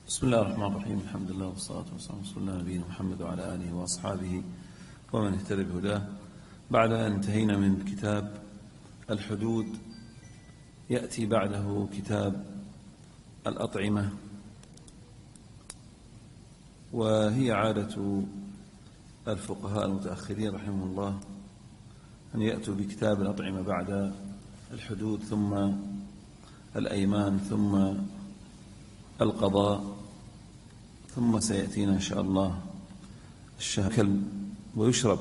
بسم الله الرحمن الرحيم. الحمد لله والصلاة والسلام على رسول الله نبينا محمد وعلى آله وأصحابه ومن اهتدى بهداه. بعد أن انتهينا من كتاب الحدود يأتي بعده كتاب الأطعمة، وهي عادة الفقهاء المتأخرين رحمه الله أن يأتوا بكتاب الأطعمة بعد الحدود ثم الأيمان ثم القضاء، ثم سيأتينا إن شاء الله الشهر ويشرب،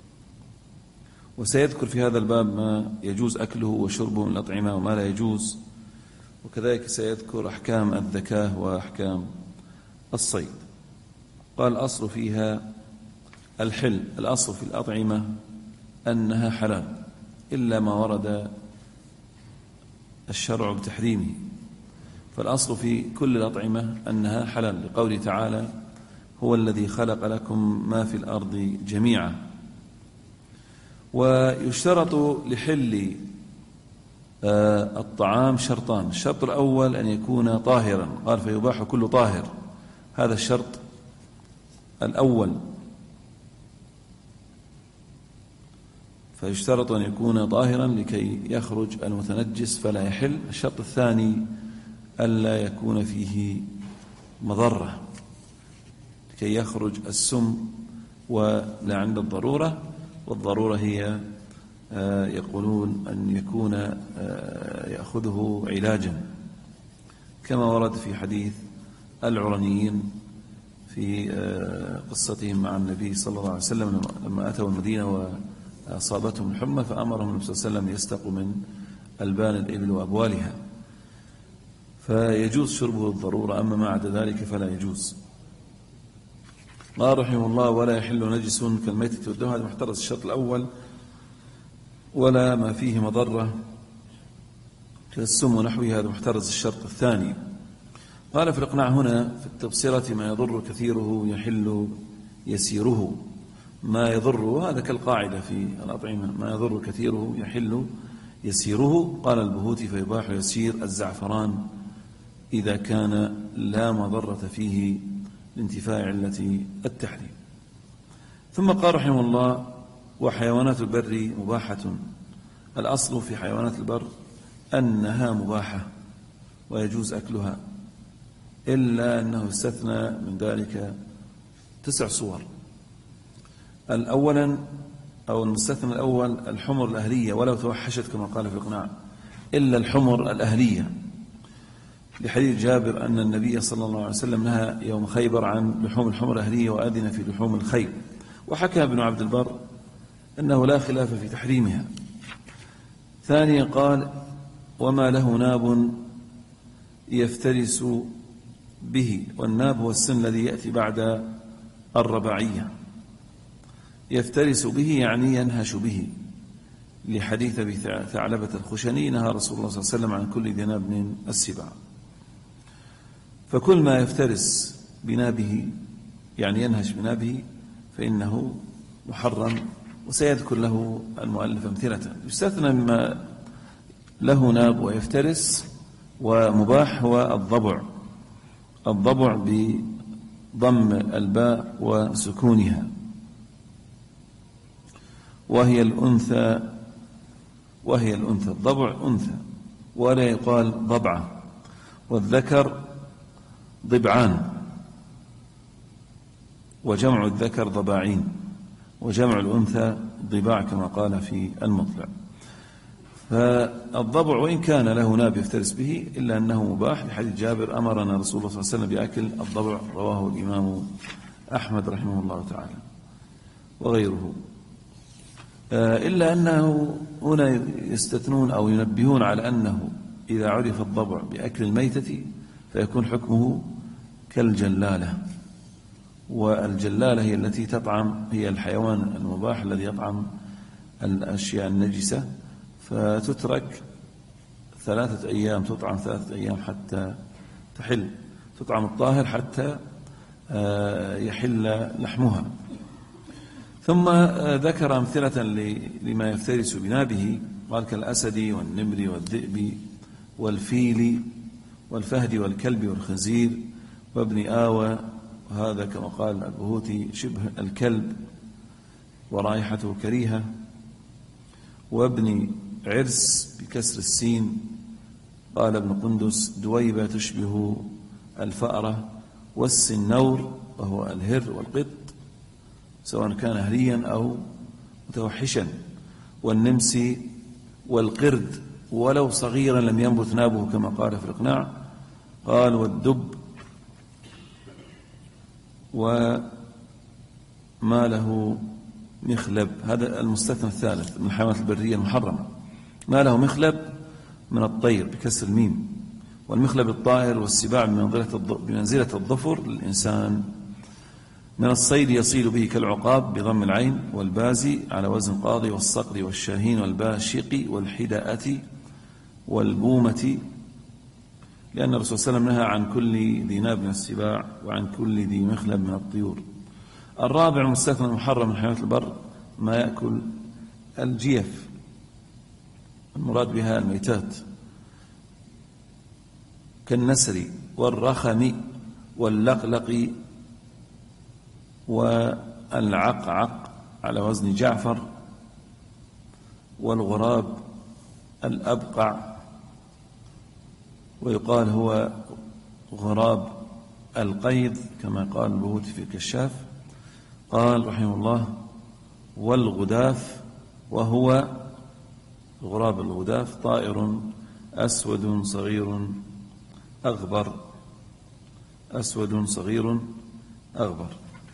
وسيذكر في هذا الباب ما يجوز أكله وشربه من الأطعمة وما لا يجوز، وكذلك سيذكر أحكام الذكاة وأحكام الصيد. قال الأصل فيها الحل، الأصل في الأطعمة أنها حلال إلا ما ورد الشرع بتحريمه، فالأصل في كل الأطعمة أنها حلال، لقوله تعالى: هو الذي خلق لكم ما في الأرض جميعا. ويشترط لحل الطعام شرطان: الشرط الأول أن يكون طاهرا، قال فيباح كل طاهر، هذا الشرط الأول، فيشترط أن يكون طاهرا لكي يخرج المتنجس فلا يحل. الشرط الثاني ألا يكون فيه مضرة لكي يخرج السم ولا عند الضرورة، والضرورة هي يقولون أن يكون يأخذه علاجا، كما ورد في حديث العرنيين في قصتهم مع النبي صلى الله عليه وسلم لما أتوا المدينة وأصابتهم الحمى فأمرهم النبي صلى الله عليه وسلم يستقوا من ألبان الإبل وأبوالها، فيجوز شربه الضرورة، أما ما عدا ذلك فلا يجوز. قال رحمه الله: ولا يحل نجس كالميتة والدم، هذا محترز الشرط الأول، ولا ما فيه مضرة كالسم ونحوه، هذا محترز الشرط الثاني. قال في الإقناع هنا في التبصرة: ما يضر كثيره يحل يسيره. ما يضر هذا كالقاعدة في الأطعمة: ما يضر كثيره يحل يسيره. قال البهوتي: فيباح يسير الزعفران إذا كان لا مضرة فيه لانتفاء علة التحريم. ثم قال رحمه الله: وحيوانات البر مباحة. الأصل في حيوانات البر أنها مباحة ويجوز أكلها، إلا أنه استثنى من ذلك 9 صور. الأولا أو المستثنى الأول الحمر الأهلية ولو توحشت، كما قال في الإقناع، إلا الحمر الأهلية، لحديث جابر أن النبي صلى الله عليه وسلم نهى يوم خيبر عن لحوم الحمر الأهلية وأذن في لحوم الخيل. وحكى ابن عبد البر أنه لا خلاف في تحريمها. ثانيا قال: وما له ناب يفترس به، والناب هو السن الذي يأتي بعد الرباعية، يفترس به يعني ينهش به، لحديث ثعلبة الخشني: نهى رسول الله صلى الله عليه وسلم عن كل ذي ناب من السباع. فكل ما يفترس بنابه يعني ينهش بنابه فإنه محرم، وسيذكر له المؤلف أمثلة. يستثنى مما له ناب ويفترس ومباح هو الضبع بضم الباء وسكونها، وهي الأنثى، الضبع أنثى ولا يقال ضبعة، والذكر ضبعان، وجمع الذكر ضباعين، وجمع الأنثى ضباع كما قال في المطلع. فالضبع وإن كان له ناب يفترس به إلا أنه مباح، لحديث جابر: أمرنا رسول الله صلى الله عليه وسلم بأكل الضبع، رواه الإمام أحمد رحمه الله تعالى وغيره. إلا أنه هنا يستثنون أو ينبهون على أنه إذا عرف الضبع بأكل الميتة فيكون حكمه كالجلالة، والجلالة هي التي تطعم، هي الحيوان المباح الذي يطعم الأشياء النجسة، فتترك 3 أيام، تطعم 3 أيام حتى تحل، تطعم الطاهر حتى يحل لحمها. ثم ذكر أمثلة لما يفترس بنابه، قال: كالأسد والنمر والذئب والفيل والفهد والكلب والخنزير وابن آوى، وهذا كما قال البهوتي شبه الكلب ورائحته كريهة. وابن عرس بكسر السين، قال ابن قندس دويبة تشبه الفأرة. والسنور وهو الهر والقط سواء كان هريا أو متوحشا. والنمسي والقرد ولو صغيرا لم ينبت نابه كما قال في الإقناع. قال والدب وما له مخلب، هذا المستثنى الثالث من الحيوانات البرية المحرمة. ما له من الطير بكسر الميم. والمخلب الطائر والسباع بمنزلة الظفر للإنسان. من الصيد يصيد به كالعقاب بضم العين، والبازي على وزن قاضي، والصقر والشاهين والباشق والحداءة والبومة، لأن الرسول صلى الله عليه وسلم نهى عن كل ذي ناب من السباع وعن كل ذي مخلب من الطيور. الرابع المستثنى المحرم من حيوانات البر ما يأكل الجيف، المراد بها الميتات، كالنسر والرخم واللقلق والعقعق على وزن جعفر، والغراب الأبقع، ويقال هو غراب القيض كما قال البهوتي في الكشاف. قال رحمه الله والغداف، وهو غراب الغداف طائر أسود صغير أغبر، أسود صغير أغبر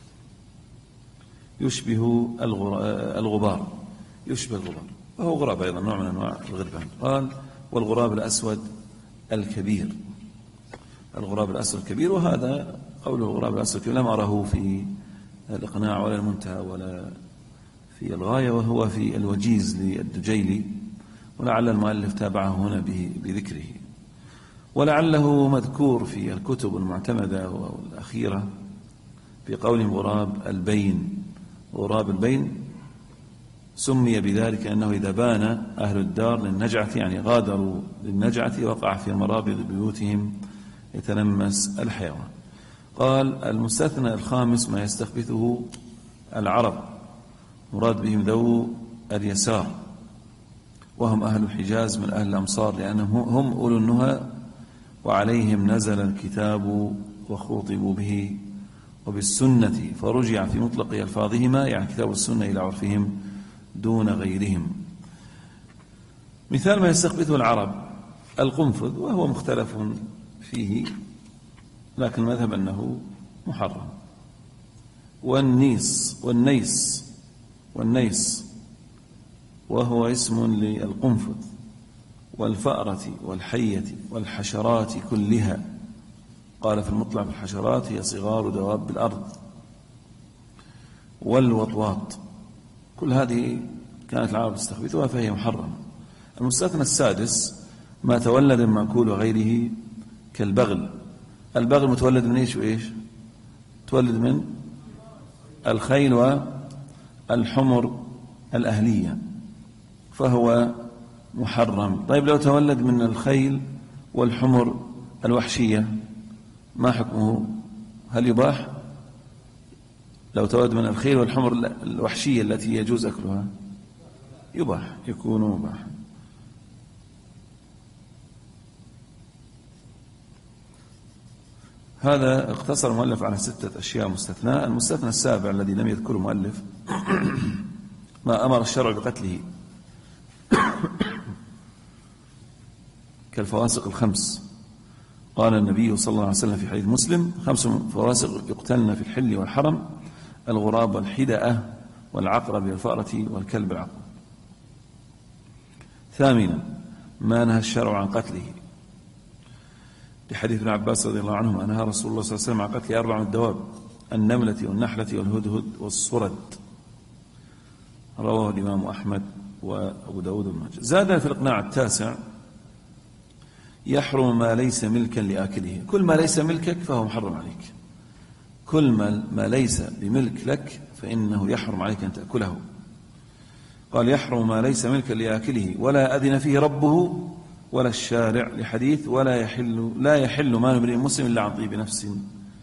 يشبه الغبار، يشبه الغبار، وهو غراب أيضا نوع من أنواع الغربان. قال والغراب الأسود الكبير، الغراب الأسود الكبير، وهذا قوله الغراب الأسود الكبير لم أره في الإقناع ولا المنتهى ولا في الغاية، وهو في الوجيز للدجيلي، ولعل المؤلف تابعه هنا بذكره، ولعله مذكور في الكتب المعتمدة والأخيرة في قول غراب البين. غراب البين سمي بذلك أنه إذا بان أهل الدار للنجعة، يعني غادروا للنجعة، وقع في مرابض بيوتهم يتلمس الحيوان. قال المستثنى الخامس ما يستخبثه العرب، مراد بهم ذو اليسار، وهم أهل الحجاز من أهل الأمصار، لأنهم هم أولو النهى وعليهم نزل الكتاب وخوطبوا به وبالسنة، فرجع في مطلق ألفاظهما يعني كتاب السنة إلى عرفهم دون غيرهم. مثال ما يستخبثه العرب القنفذ، وهو مختلف فيه لكن المذهب أنه محرم. والنيس وهو اسم للقنفذ، والفأرة والحية والحشرات كلها. قال في المطلع في الحشرات هي صغار دواب الأرض. والوطواط، كل هذه كانت العرب تستخبثها فهي محرمة. المستثنى السادس ما تولد من مأكول وغيره كالبغل. البغل متولد من إيش وإيش؟ تولد من الخيل والحمر الأهلية فهو محرم. طيب لو تولد من الخيل والحمر الوحشية ما حكمه؟ هل يباح؟ لو تولد من الخيل والحمر الوحشية التي يجوز أكلها يباح، يكون مباح. هذا اقتصر المؤلف على 6 أشياء مستثناء. المستثنى السابع الذي لم يذكره المؤلف ما أمر الشرع بقتله كالفواسق الخمس. قال النبي صلى الله عليه وسلم في حديث مسلم 5 فواسق يقتلن في الحل والحرم: الغراب والحدأة والعقرب والفأرة والكلب العقرب. ثامنا ما نهى الشرع عن قتله، لحديث ابن عباس رضي الله عنهما أنهى رسول الله صلى الله عليه وسلم عن قتل 4 من الدواب: النملة والنحلة والهدهد والصرد. رواه الإمام أحمد وأبو داود بن ماجه. زاد في الإقناع التاسع: يحرم ما ليس ملكا لآكله. كل ما ليس ملكك فهو محرم عليك، كل ما ليس بملك لك فإنه يحرم عليك أن تأكله. قال يحرم ما ليس ملكا لآكله ولا أذن فيه ربه ولا الشارع، لحديث لا يحل مال امرئ مسلم إلا عن طيب نفس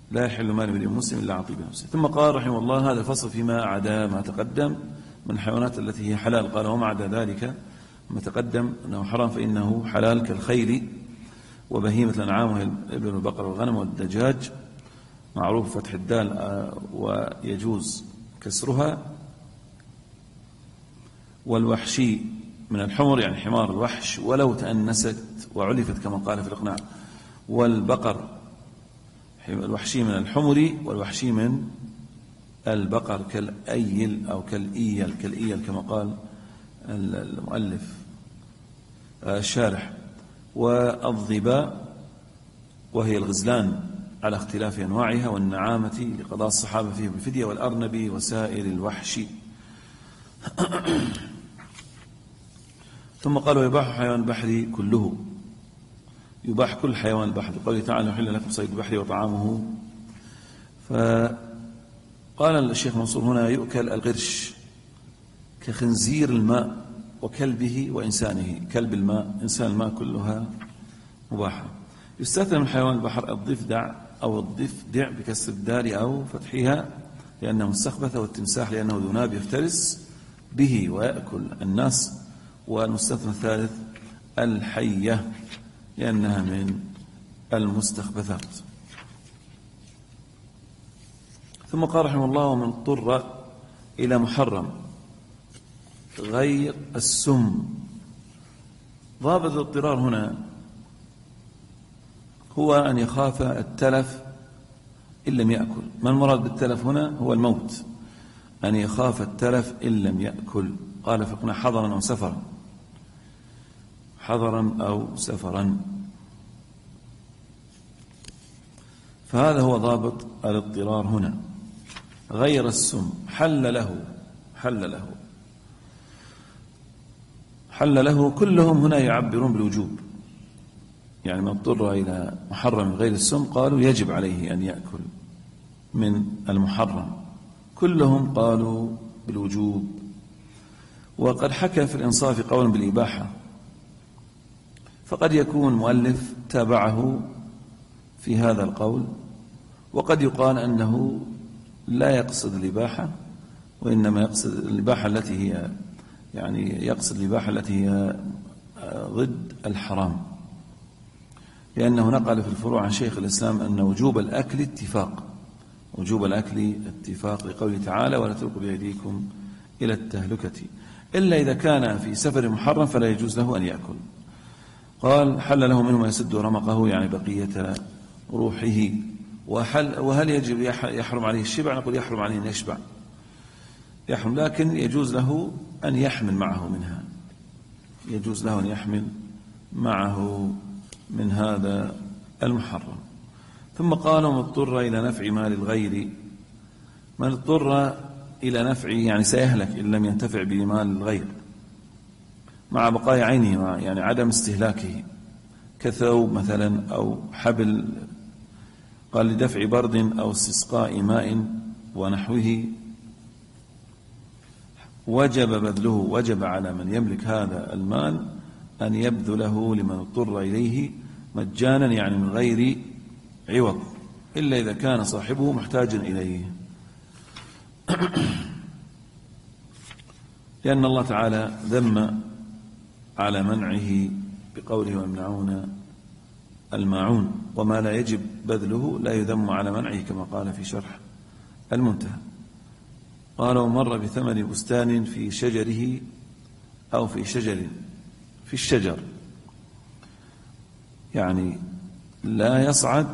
لا يحل مال امرئ مسلم إلا عن طيب نفسه. ثم قال رحمه الله: هذا فصل فيما عدا ما تقدم من الحيوانات التي هي حلال. قال: وما عدا ذلك ما تقدم أنه حرام فإنه حلال كالخيل وبهيمة الأنعام وهي الإبل والبقر والغنم والدجاج، معروف فتح الدال ويجوز كسرها. والوحشي من الحمر يعني حمار الوحش ولو تأنست وعلفت كما قال في الإقناع. والبقر الوحشي من الحمر والوحشي من البقر كالأيل أو كالإيل كما قال المؤلف الشارح. والظباء وهي الغزلان على اختلاف أنواعها، والنعامة لقضاء الصحابة فيه بالفدية، والأرنب وسائر الوحش. ثم قالوا: يباح حيوان البحر كله، يباح كل حيوان البحر، قوله تعالى: يحل لكم صيد البحر وطعامه. فقال الشيخ منصور: هنا يؤكل القرش كخنزير الماء وكلبه وإنسانه، كلب الماء إنسان الماء كلها مباحة. يستثنى من حيوان البحر الضفدع أو الضفدع بكسر الدال أو فتحها لأنه مستخبث، والتمساح لأنه ذو ناب يفترس به ويأكل الناس. والمستثنى الثالث الحية لأنها من المستخبثات. ثم قال رحمه الله: ومن اضطر إلى محرم غير السم. ضابط الاضطرار هنا هو أن يخاف التلف إن لم يأكل. ما المراد بالتلف هنا؟ هو الموت، أن يخاف التلف إن لم يأكل. قال فقنا حضرا أو سفرا، حضرا أو سفرا. فهذا هو ضابط الاضطرار هنا. غير السم حل له كلهم هنا يعبرون بالوجوب، يعني من اضطر إلى محرم غير السم قالوا يجب عليه أن يأكل من المحرم، كلهم قالوا بالوجوب. وقد حكى في الإنصاف قولا بالإباحة، فقد يكون المؤلف تابعه في هذا القول، وقد يقال أنه لا يقصد الإباحة وإنما يقصد الإباحة التي هي يقصد الإباحة التي هي ضد الحرام، لأنه نقل في الفروع عن شيخ الإسلام أن وجوب الأكل اتفاق لقوله تعالى: ولا تلقوا بأيديكم إلى التهلكة، إلا إذا كان في سفر محرم فلا يجوز له أن يأكل. قال: حل له منه ما يسد رمقه، يعني بقية روحه. وهل يجب يحرم عليه الشبع؟ نقول يحرم عليه أن يشبع، يحرم، لكن يجوز له أن يحمل معه منها، يجوز له أن يحمل معه من هذا المحرم. ثم قال: من اضطر إلى نفع مال الغير. من اضطر إلى نفع يعني سيهلك إن لم ينتفع بمال الغير مع بقاء عينه، يعني عدم استهلاكه، كثوب مثلا أو حبل، قال لدفع برد أو استسقاء ماء ونحوه، وجب على من يملك هذا المال أن يبذله لمن اضطر إليه مجانا، يعني من غير عوض، إلا إذا كان صاحبه محتاجا إليه. لأن الله تعالى ذم على منعه بقوله: ويمنعون الماعون، وما لا يجب بذله لا يذم على منعه كما قال في شرح المنتهى. قال: ومر بثمر بستان في شجره أو في الشجر، يعني لا يصعد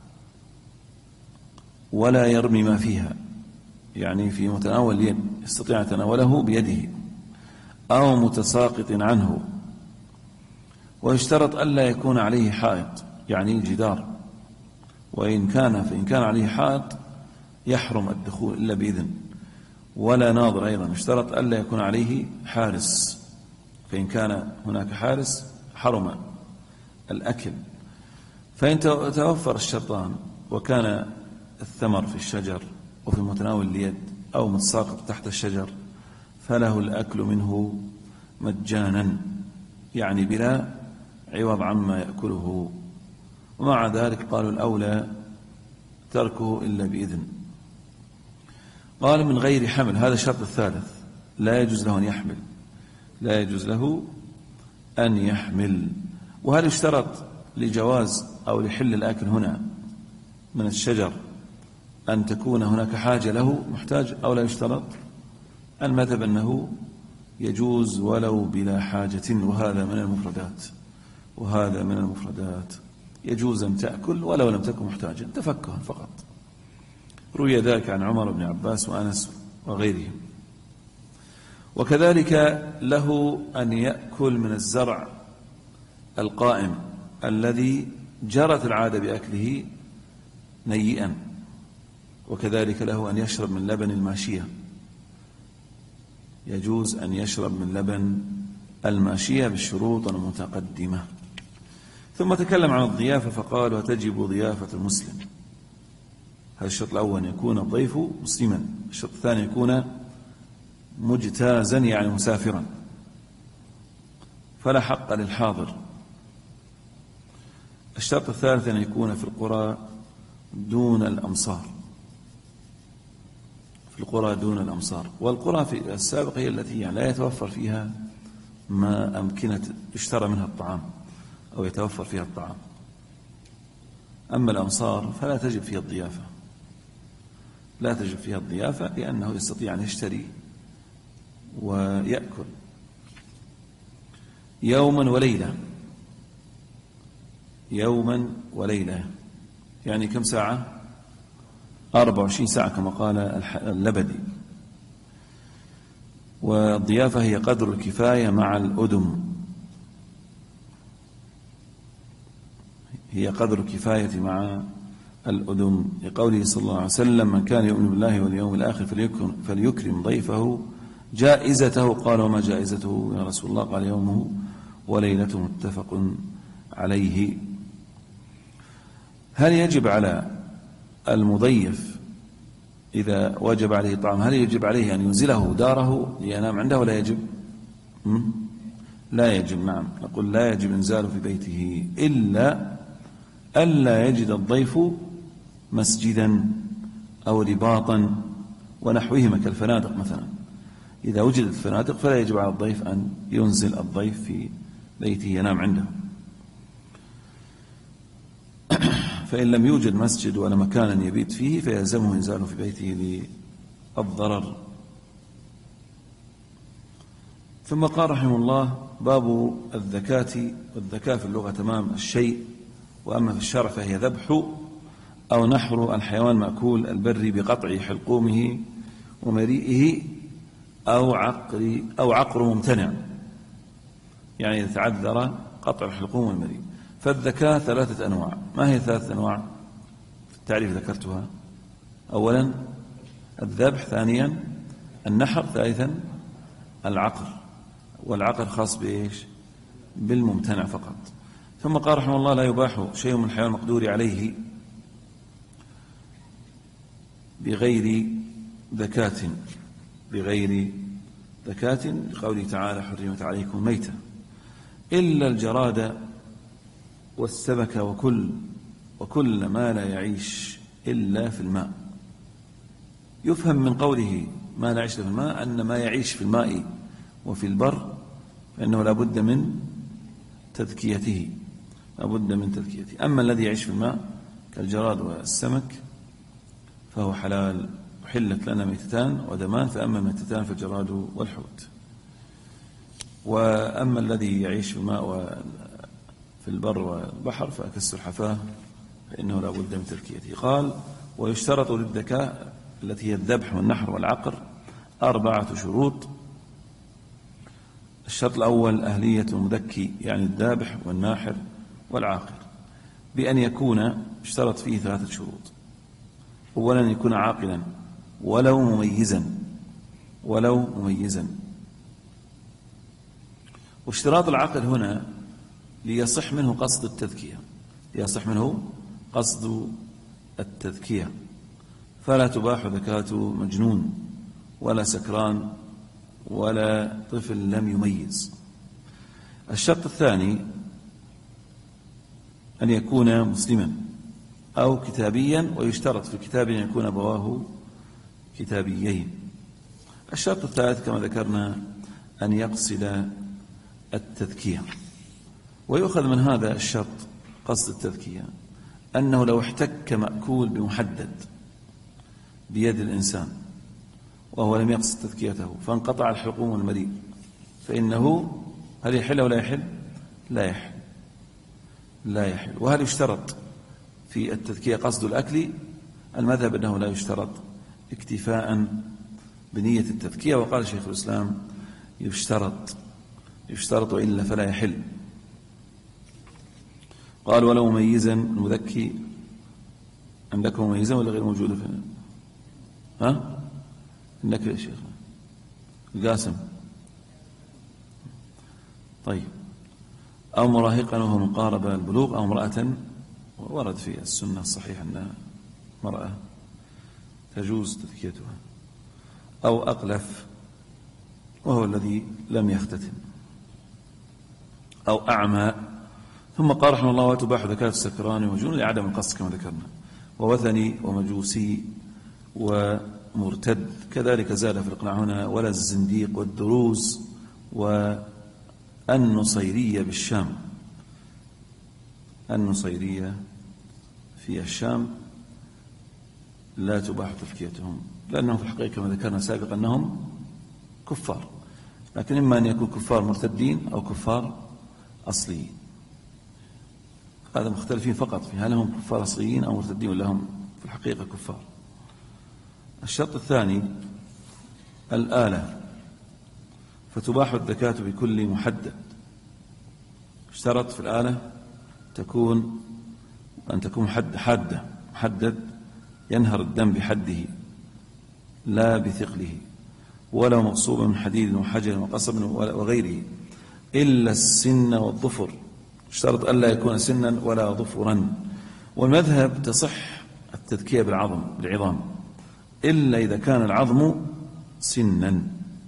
ولا يرمي ما فيها، يعني في متناول اليد يستطيع أن يتناوله بيده، أو متساقط عنه. ويشترط ألا يكون عليه حائط، يعني جدار، فإن كان عليه حائط يحرم الدخول إلا بإذن، ولا ناظر أيضا. يشترط ألا يكون عليه حارس، فإن كان هناك حارس حرم الأكل. فإن توفر الشرطان وكان الثمر في الشجر وفي متناول اليد أو متساقط تحت الشجر فله الأكل منه مجانا، يعني بلا عوض عما يأكله. ومع ذلك قالوا الأولى تركه إلا بإذن. قال من غير حمل، هذا الشرط الثالث، لا يجوز له أن يحمل، لا يجوز له أن يحمل. وهل يشترط لجواز أو لحل الآكل هنا من الشجر أن تكون هناك حاجة له محتاج أو لا يشترط؟ المذهب أنه يجوز ولو بلا حاجة، وهذا من المفردات، وهذا من المفردات. يجوز أن تأكل ولو لم تكن محتاجا، تفكها فقط. روي ذلك عن عمر بن عباس وأنس وغيرهم. وكذلك له أن يأكل من الزرع القائم الذي جرت العادة بأكله نيئا، وكذلك له أن يشرب من لبن الماشية، يجوز أن يشرب من لبن الماشية بالشروط المتقدمة. ثم تكلم عن الضيافة فقال وتجب ضيافة المسلم. هذا الشرط الأول يكون الضيف مسلما، الشرط الثاني يكون مجتازا يعني مسافرا فلا حق للحاضر. الشرط الثالث أن يكون في القرى دون الأمصار، في القرى دون الأمصار. والقرى في السابق هي التي يعني لا يتوفر فيها ما أمكنة يشترى منها الطعام أو يتوفر فيها الطعام. أما الأمصار فلا تجب فيها الضيافة، لا تجب فيها الضيافة، لأنه يستطيع أن يشتري ويأكل. يوما وليلة، يوما وليلة يعني كم ساعة؟ 24 ساعة كما قال اللبدي. والضيافة هي قدر الكفاية مع الأدم، هي قدر الكفاية مع الأدم، لقوله صلى الله عليه وسلم من كان يؤمن بالله واليوم الآخر فليكرم ضيفه جائزته. قال وما جائزته يا رسول الله؟ قال يومه وليلته، متفق عليه. هل يجب على المضيف إذا وجب عليه طعام هل يجب عليه أن ينزله داره لينام عنده ولا يجب؟ لا يجب. نعم، نقول لا يجب إنزاله في بيته إلا ألا يجد الضيف مسجدا أو رباطا ونحوهما كالفنادق مثلا. إذا وجدت الفنادق فلا يجب على الضيف أن ينزل الضيف في بيته ينام عنده. فإن لم يوجد مسجد ولا مكان يبيت فيه فيلزمه إنزاله في بيته للضرر. ثم قال رحمه الله باب الذكاة. والذكاة في اللغة تمام الشيء، وأما في الشرع فهي ذبح أو نحر الحيوان مأكول البر بقطع حلقومه ومريئه أو عقر ممتنع، يعني إذا تعذر قطع الحلقوم والمريء. فالذكاة 3 أنواع. ما هي 3 أنواع؟ في التعريف ذكرتها: أولا الذبح، ثانيا النحر، ثالثا العقر. والعقر خاص بإيش؟ بالممتنع فقط. ثم قال رحمه الله لا يباح شيء من الحيوان المقدور عليه بغير ذكاة، بغير ذكاة، لقوله تعالى حرمت عليكم الميتة إلا الجراد والسمك وكل ما لا يعيش إلا في الماء. يفهم من قوله ما لا يعيش في الماء أن ما يعيش في الماء وفي البر فإنه لا بد من تذكيته، لا بد من تذكيته. أما الذي يعيش في الماء كالجراد والسمك فهو حلال، وحلت لنا ميتتان ودمان، فأما ميتتان فالجراد والحوت. وأما الذي يعيش في الماء وفي البر والبحر فكالسلحفاة فإنه لا بد من تذكيته. قال ويشترط للذكاء التي هي الذبح والنحر والعقر 4 شروط. الشرط الأول أهلية المذكي، يعني الذابح والناحر والعاقر، بأن يكون اشترط فيه 3 شروط. أولا يكون عاقلا ولو مميزا. واشتراط العقل هنا ليصح منه قصد التذكية، ليصح منه قصد التذكية، فلا تباح ذكاة مجنون ولا سكران ولا طفل لم يميز. الشرط الثاني أن يكون مسلما، أو كتابيا، ويشترط في الكتاب أن يكون أبواه كتابيين. الشرط الثالث كما ذكرنا أن يقصد التذكية. ويؤخذ من هذا الشرط قصد التذكية أنه لو احتك مأكول بمحدد بيد الإنسان وهو لم يقصد تذكيته فانقطع الحلقوم والمريء فإنه هل يحل أو لا يحل؟ لا يحل، لا يحل. وهل يشترط في التذكية قصد الأكل؟ المذهب أنه لا يشترط اكتفاء بنية التذكية. وقال شيخ الإسلام يشترط وإلا فلا يحل. قال ولو مميزا المذكي. عندكم مميزا ولا غير موجودة في عندك يا شيخ القاسم؟ طيب. أو مراهقا وهو مقارب البلوغ، أو امرأة، ورد في السنة الصحيح أن مرأة تجوز تذكيتها، أو أقلف وهو الذي لم يختتم، أو أعمى. ثم قال رحمه الله وتباح ذكاة السكران ومجنون لعدم القصد كما ذكرنا، ووثني ومجوسي ومرتد. كذلك زاد في الإقناع هنا ولا الزنديق والدروز والنصيرية بالشام. النصيرية في الشام لا تباح تذكيتهم، لأنهم في الحقيقة كما ذكرنا سابقا أنهم كفار، لكن إما أن يكون كفار مرتدين أو كفار أصليين. هذا مختلفين فقط في هل هم كفار أصليين أو مرتدين ولا هم في الحقيقة كفار. الشرط الثاني الآلة، فتباح الذكاة بكل محدد. اشترط في الآلة أن تكون حادة، محدد ينهر الدم بحده لا بثقله، ولا مغصوبا من حديد وحجر وقصب وغيره، إلا السن والظفر. اشترط ألا يكون سنا ولا ظفرا. والمذهب تصح التذكية بالعظام إلا إذا كان العظم سنا،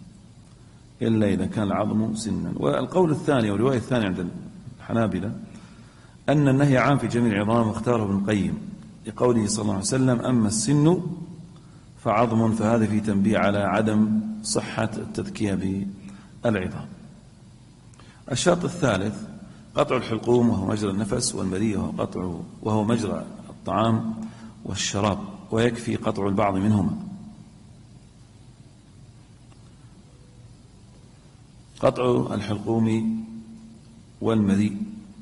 والقول الثاني والرواية الثانية عند الحنابلة أن النهي عام في جميع العظام، واختاره ابن القيم لقوله صلى الله عليه وسلم أما السن فعظم، فهذا في تنبيه على عدم صحة التذكية بالعظام. الشرط الثالث قطع الحلقوم وهو مجرى النفس، والمريء وهو مجرى الطعام والشراب، ويكفي قطع البعض منهما. قطع الحلقوم والمريء.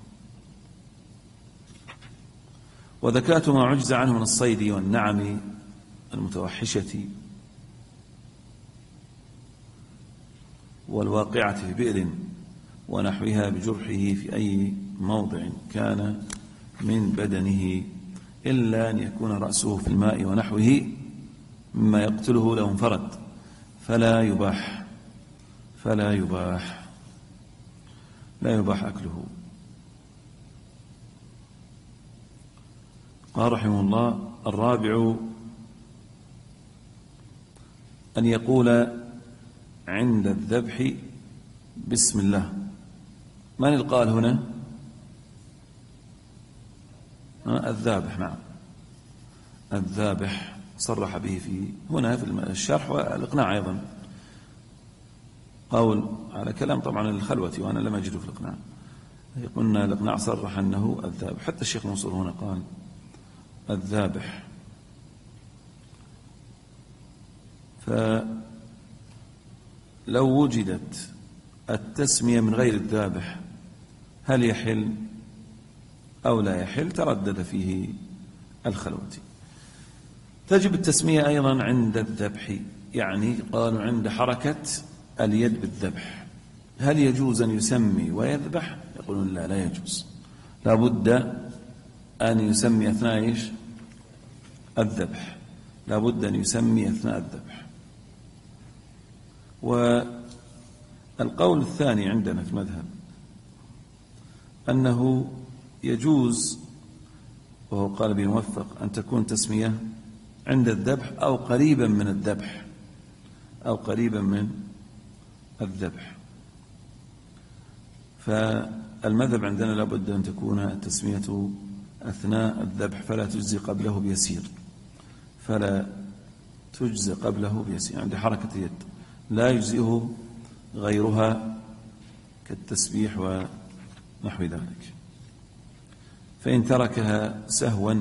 وذكاة ما عجز عنه من الصيد والنعم المتوحشة والواقعة في بئر ونحوها بجرحه في أي موضع كان من بدنه، إلا أن يكون رأسه في الماء ونحوه مما يقتله لو انفرد فلا يباح أكله. قال رحمه الله الرابع أن يقول عند الذبح بسم الله. من القال هنا؟ الذابح. نعم، الذابح صرح به هنا في الشرح والإقناع أيضا، قول على كلام طبعا الخلوة وأنا لم أجده في الإقناع. قلنا الإقناع صرح أنه الذابح، حتى الشيخ منصور هنا قال الذابح. فلو وجدت التسمية من غير الذابح هل يحل أو لا يحل؟ تردد فيه الخلوة. تجب التسمية أيضا عند الذبح، يعني قالوا عند حركة اليد بالذبح. هل يجوز أن يسمي ويذبح؟ يقولون لا يجوز، لا بد أن يسمي أثناء الذبح، لا بد أن يسمي أثناء الذبح. والقول الثاني عندنا في المذهب أنه يجوز، وهو قال بموفق، أن تكون تسمية عند الذبح أو قريبا من الذبح. فالمذهب عندنا لابد أن تكون التسمية أثناء الذبح فلا تجزي قبله بيسير، فلا تجزي قبله بيسير، عند حركة اليد لا يجزئه غيرها كالتسبيح ونحو ذلك. فإن تركها سهوا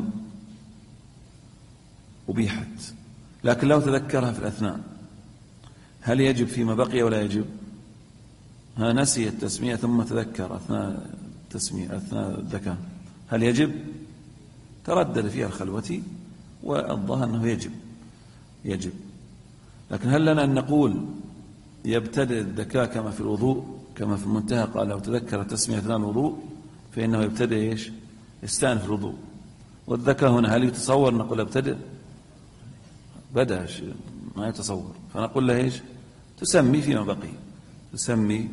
أبيحت، لكن لو تذكرها في الأثناء هل يجب فيما بقي ولا يجب؟ نسي التسمية ثم تذكر أثناء التسمية أثناء الذكاء، هل يجب؟ تردد فيها الخلوة والظاهر أنه يجب. لكن هل لنا أن نقول يبتدئ الذكاء كما في الوضوء، كما في المنتهى قال لو تذكر التسمية أثناء الوضوء فإنه يبتدئ يستأنف الوضوء، والذكاء هنا هل يتصور نقول يبتدئ؟ بدأ ما يتصور، فنقول له تسمي فيما بقي، تسمي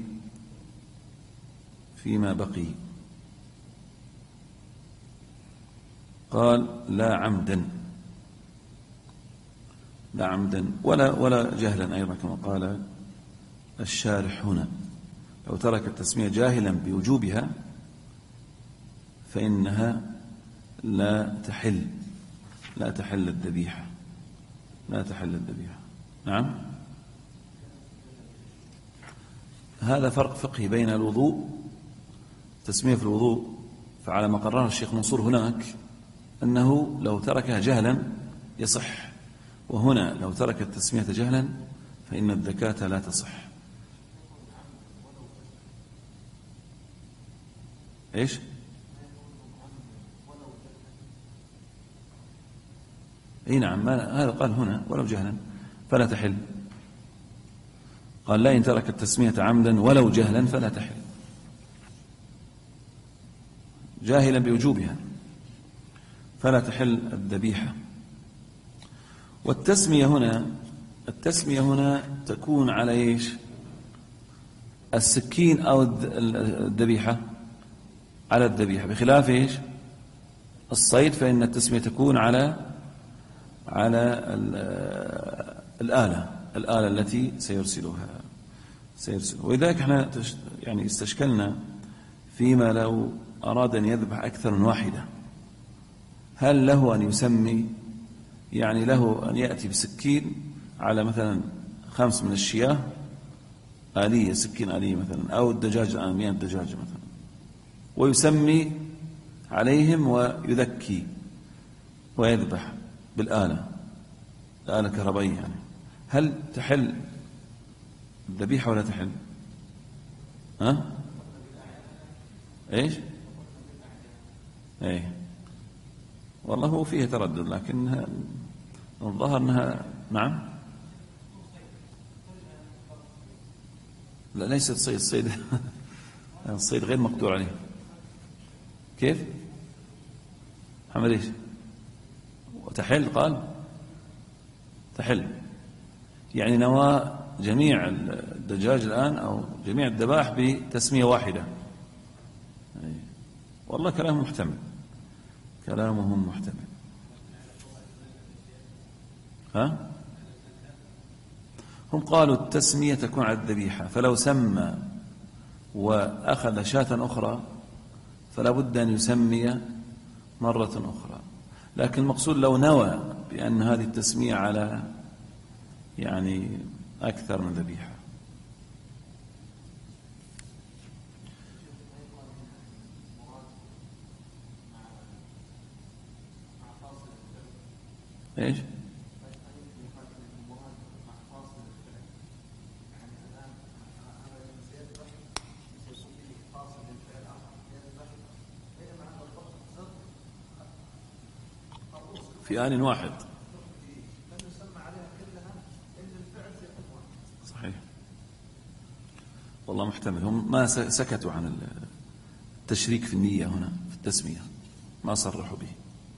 فيما بقي. قال لا عمدا ولا جهلا أيضا كما قال الشارح هنا، لو ترك التسمية جاهلا بوجوبها فإنها لا تحل الذبيحة. نعم، هذا فرق فقهي بين الوضوء، التسمية في الوضوء، فعلى ما قرره الشيخ منصور هناك أنه لو تركها جهلا يصح، وهنا لو ترك التسمية جهلا فإن الذكاة لا تصح. إيش؟ اي نعم، هذا قال هنا ولو جهلا فلا تحل. قال لا، إن ترك التسمية عمدا ولو جهلا فلا تحل، جاهلا بوجوبها فلا تحل الذبيحة. والتسمية هنا تكون على ايش؟ السكين أو الذبيحة، على الذبيحة، بخلاف ايش؟ الصيد، فإن التسمية تكون على الآلة التي سيرسلها. ولذلك احنا يعني استشكلنا فيما لو أراد أن يذبح أكثر من واحدة، هل له أن يسمي؟ يعني له أن يأتي بسكين على مثلا 5 من الشياه آلية، سكين آلية مثلا، أو الدجاج 100 دجاجة مثلا، ويسمي عليهم ويذكي ويذبح بالآلة الكهربائية، يعني هل تحل الذبيحة ولا تحل؟ ايش؟ ايه والله هو فيه تردد، لكن الظاهر انها نعم، لا ليست الصيد الصيد غير مقدور عليه. كيف محمد؟ ايش وتحل؟ قال تحل، يعني نوى جميع الدجاج الآن أو جميع الذبائح بتسمية واحدة. والله كلامهم محتمل. هم قالوا التسمية تكون على الذبيحة، فلو سمى وأخذ شاة أخرى فلا بد أن يسمي مرة أخرى، لكن المقصود لو نوى بأن هذه التسمية على يعني أكثر من ذبيحة. إيش؟ في آن واحد. صحيح، والله محتمل. هم ما سكتوا عن التشريك في النية هنا في التسمية، ما صرحوا به.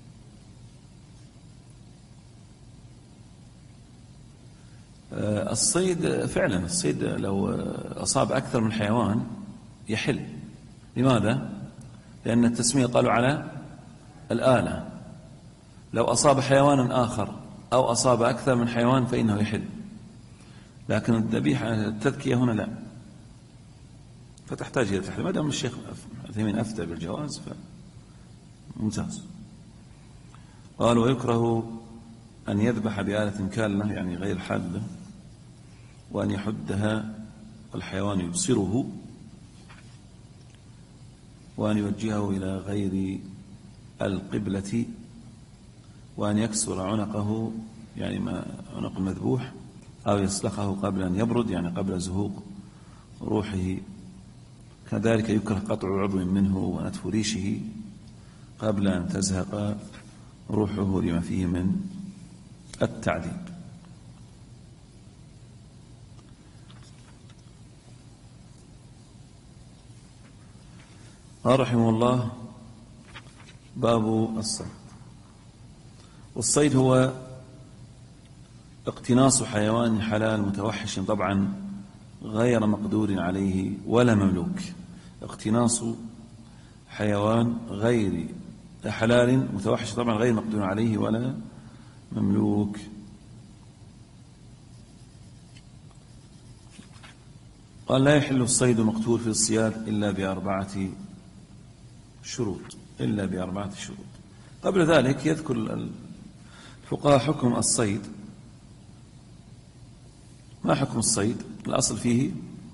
الصيد فعلا، الصيد لو أصاب أكثر من حيوان يحل. لماذا؟ لأن التسمية قالوا على الآلة، لو أصاب حيوانا آخر أو أصاب أكثر من حيوان فإنه يحل، لكن الذبيحة التذكية هنا لا، فتحتاج إلى تحليل. ما دام الشيخ عثيمين أفتى بالجواز ممتاز. قال ويكره أن يذبح بآلة كالة يعني غير حادة، وأن يحدها والحيوان يبصره، وأن يوجهه إلى غير القبلة، وأن يكسر عنقه يعني عنق المذبوح، أو يسلخه قبل أن يبرد يعني قبل زهوق روحه. كذلك يكره قطع عضو منه ونتف ريشه قبل أن تزهق روحه لما فيه من التعذيب. قال رحمه الله: باب الصيد. والصيد هو اقتناص حيوان حلال متوحش طبعا غير مقدور عليه ولا مملوك. اقتناص حيوان غير حلال متوحش طبعا غير مقدور عليه ولا مملوك. قال: لا يحل الصيد المقتول في الصياد إلا بأربعة شروط. قبل ذلك يذكر الفقهاء حكم الصيد. ما حكم الصيد؟ الأصل فيه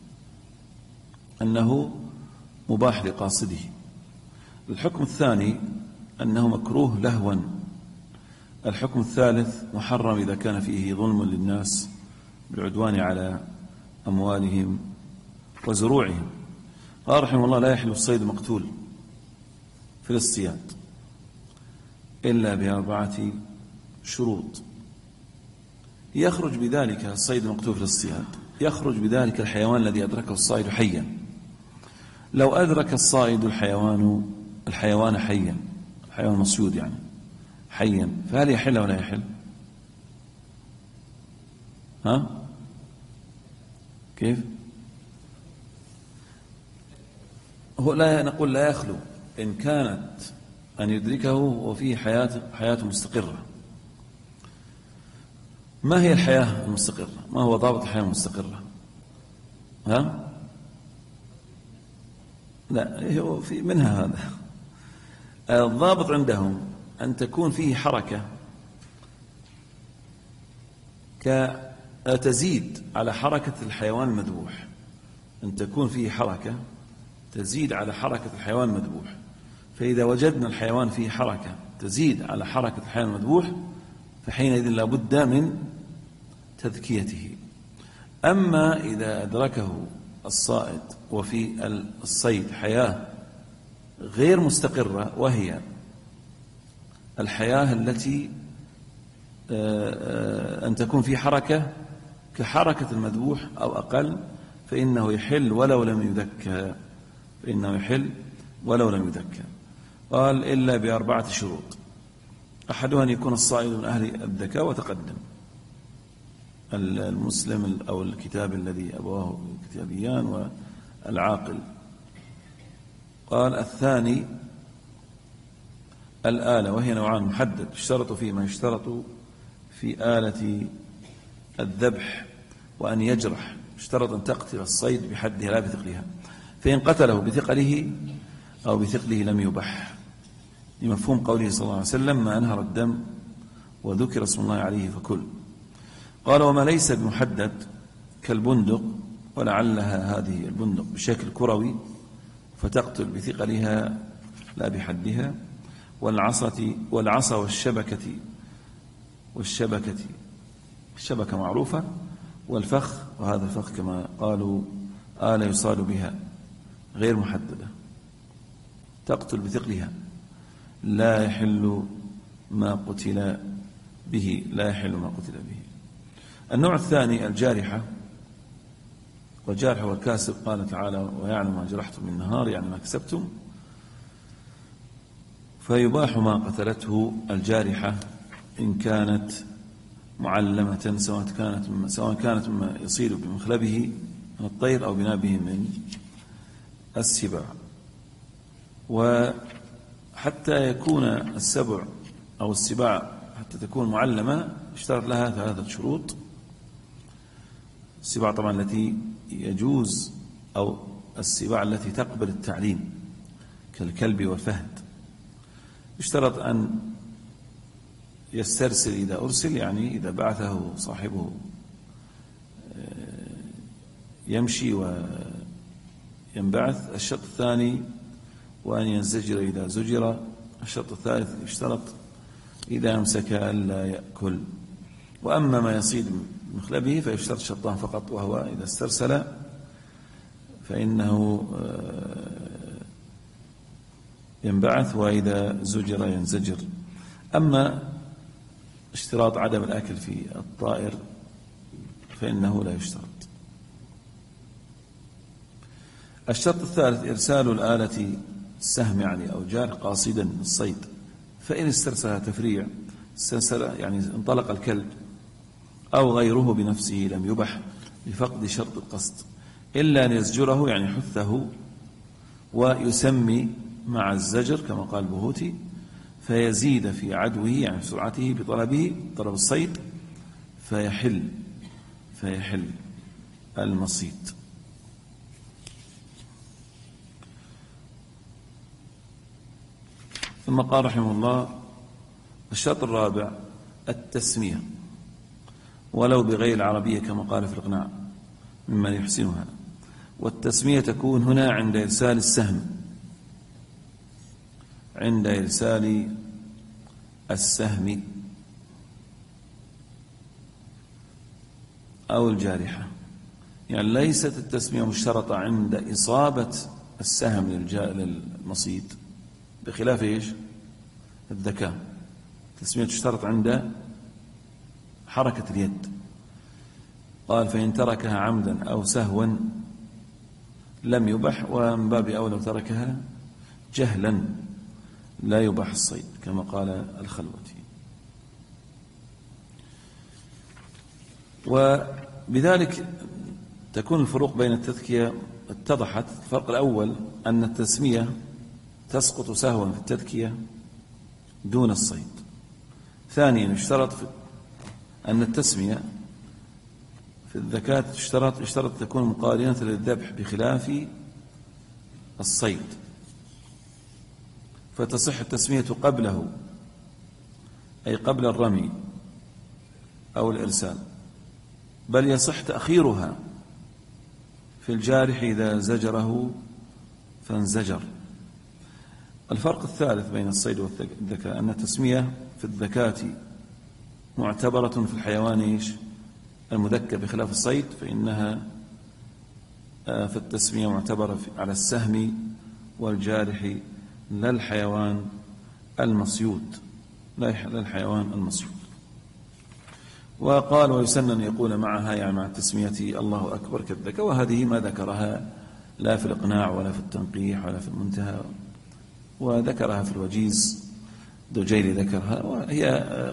أنه مباح لقاصده. الحكم الثاني أنه مكروه لهوا. الحكم الثالث محرم إذا كان فيه ظلم للناس بالعدوان على أموالهم وزروعهم. قال رحمه الله: لا يحل الصيد المقتول في الاصطياد إلا بأربعة شروط. يخرج بذلك الصيد المقتول في الاصطياد، يخرج بذلك الحيوان الذي أدركه الصائد حيا. لو أدرك الصائد الحيوان حيا، الحيوان المصيود يعني حيا، فهل يحل ولا يحل؟ كيف؟ هو لا نقول لا يخلو إن كانت أن يدركه وفيه حياة مستقرة. ما هي الحياة المستقرة؟ ما هو ضابط الحياة المستقرة؟ لا، هو في منها هذا. الضابط عندهم أن تكون فيه حركة تزيد على حركة الحيوان المذبوح، أن تكون فيه حركة تزيد على حركة الحيوان المذبوح. فإذا وجدنا الحيوان فيه حركة تزيد على حركة الحيوان المذبوح فحينئذ لا بد من تذكيته. أما إذا أدركه الصائد وفي الصيد حياة غير مستقرة، وهي الحياة التي أن تكون في حركة كحركة المذبوح أو أقل، فإنه يحل ولو لم يذكى. قال: إلا بأربعة شروط. أحدها أن يكون الصائد من أهل الذكاء، وتقدم المسلم أو الكتاب الذي أبواه الكتابيان والعاقل. قال: الثاني الآلة، وهي نوعان محدد يشترط فيه ما يشترط في آلة الذبح، وأن يجرح، اشترط أن تقتل الصيد بحدها لا بثقلها، فإن قتله بثقله أو بثقله لم يبح، لمفهوم قوله صلى الله عليه وسلم: ما أنهر الدم وذكر اسم الله عليه فكل. قال: وما ليس بمحدد كالبندق، ولعلها هذه البندق بشكل كروي فتقتل بثقلها لا بحدها، والعصا والشبكة الشبكة معروفة، والفخ، وهذا الفخ كما قالوا آلة يصاد بها غير محددة تقتل بثقلها، لا يحل ما قتل به. النوع الثاني الجارحة، والجارحة هو الكاسب. قال تعالى: ويعلم ما جرحتم من نهار، يعني ما كسبتم. فيباح ما قتلته الجارحة إن كانت معلمة، سواء كانت مما يصيد بمخلبه من الطير أو بنابه من السباع. وحتى يكون السبع أو السباع حتى تكون معلمة اشترط لها 3 شروط. السباع طبعا التي يجوز، أو السباع التي تقبل التعليم كالكلب والفهد. يشترط أن يسترسل إذا أرسل، يعني إذا بعثه صاحبه يمشي وينبعث. الشرط الثاني وأن ينزجر إذا زجر. الشرط الثالث يشترط إذا أمسك ألا يأكل. وأما ما يصيد مخلبه فيشترط شرطان فقط، وهو إذا استرسل فإنه ينبعث، وإذا زجر ينزجر. أما اشتراط عدم الأكل في الطائر فإنه لا يشترط. الشرط الثالث إرسال الآلة السهم يعني أو جارح قاصدا للصيد، فإن استرسل تفريع، استرسل يعني انطلق الكلب أو غيره بنفسه لم يبح لفقد شرط القصد، إلا أن يزجره يعني حثه ويسمي مع الزجر كما قال البهوتي، فيزيد في عدوه يعني في سرعته بطلبه طلب الصيد، فيحل المصيد. ثم قال رحمه الله: الشرط الرابع التسمية، ولو بغير العربية كما قال في الإقناع ممن يحسنها. والتسمية تكون هنا عند إرسال السهم، عند إرسال السهم أو الجارحة، يعني ليست التسمية مشترطة عند إصابة السهم للمصيد، بخلاف إيش؟ الذكاء. التسمية تشترط عند حركة اليد. قال: فإن تركها عمدا أو سهوا لم يبح، ومن باب أولى لو تركها جهلا لا يباح الصيد كما قال الخلوتي. وبذلك تكون الفروق بين التذكية اتضحت. الفرق الأول أن التسمية تسقط سهوا في التذكية دون الصيد. ثانيا يشترط أن التسمية في الذكاة يشترط تكون مقارنة للذبح بخلاف الصيد، فتصح التسمية قبله أي قبل الرمي أو الإرسال، بل يصح تأخيرها في الجارح إذا زجره فانزجر. الفرق الثالث بين الصيد والذكاء أن التسمية في الذكاة معتبرة في الحيوان المذكى بخلاف الصيد، فإنها في التسمية معتبرة على السهم والجارح لا الحيوان المصيود، وقال: ويسن أن يقول معها يعني مع التسمية الله أكبر كالذكاء. وهذه ما ذكرها لا في الإقناع ولا في التنقيح ولا في المنتهى، وذكرها في الوجيز، دجيلي ذكرها، وهي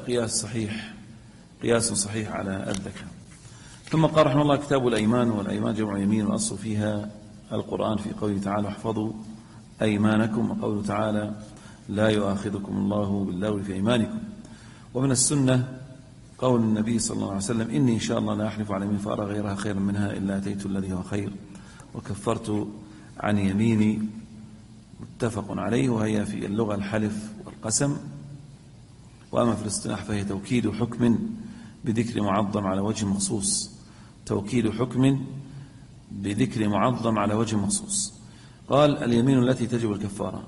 قياس صحيح على الذكاء. ثم قال رحمه الله: كتاب الأيمان. والأيمان جمع يمين، والأصل فيها القرآن في قوله تعالى: احفظوا أيمانكم، وقوله تعالى: لا يؤاخذكم الله باللغو في أيمانكم. ومن السنة قول النبي صلى الله عليه وسلم: إني إن شاء الله لا أحلف على يمين فأرى غيرها خيرا منها إلا أتيت الذي هو خير وكفرت عن يميني. متفق عليه. وهي في اللغة الحلف والقسم، وأما في الاصطلاح فهي توكيد حكم بذكر معظم على وجه مخصوص. توكيد حكم بذكر معظم على وجه مخصوص. قال: اليمين التي تجب الكفارة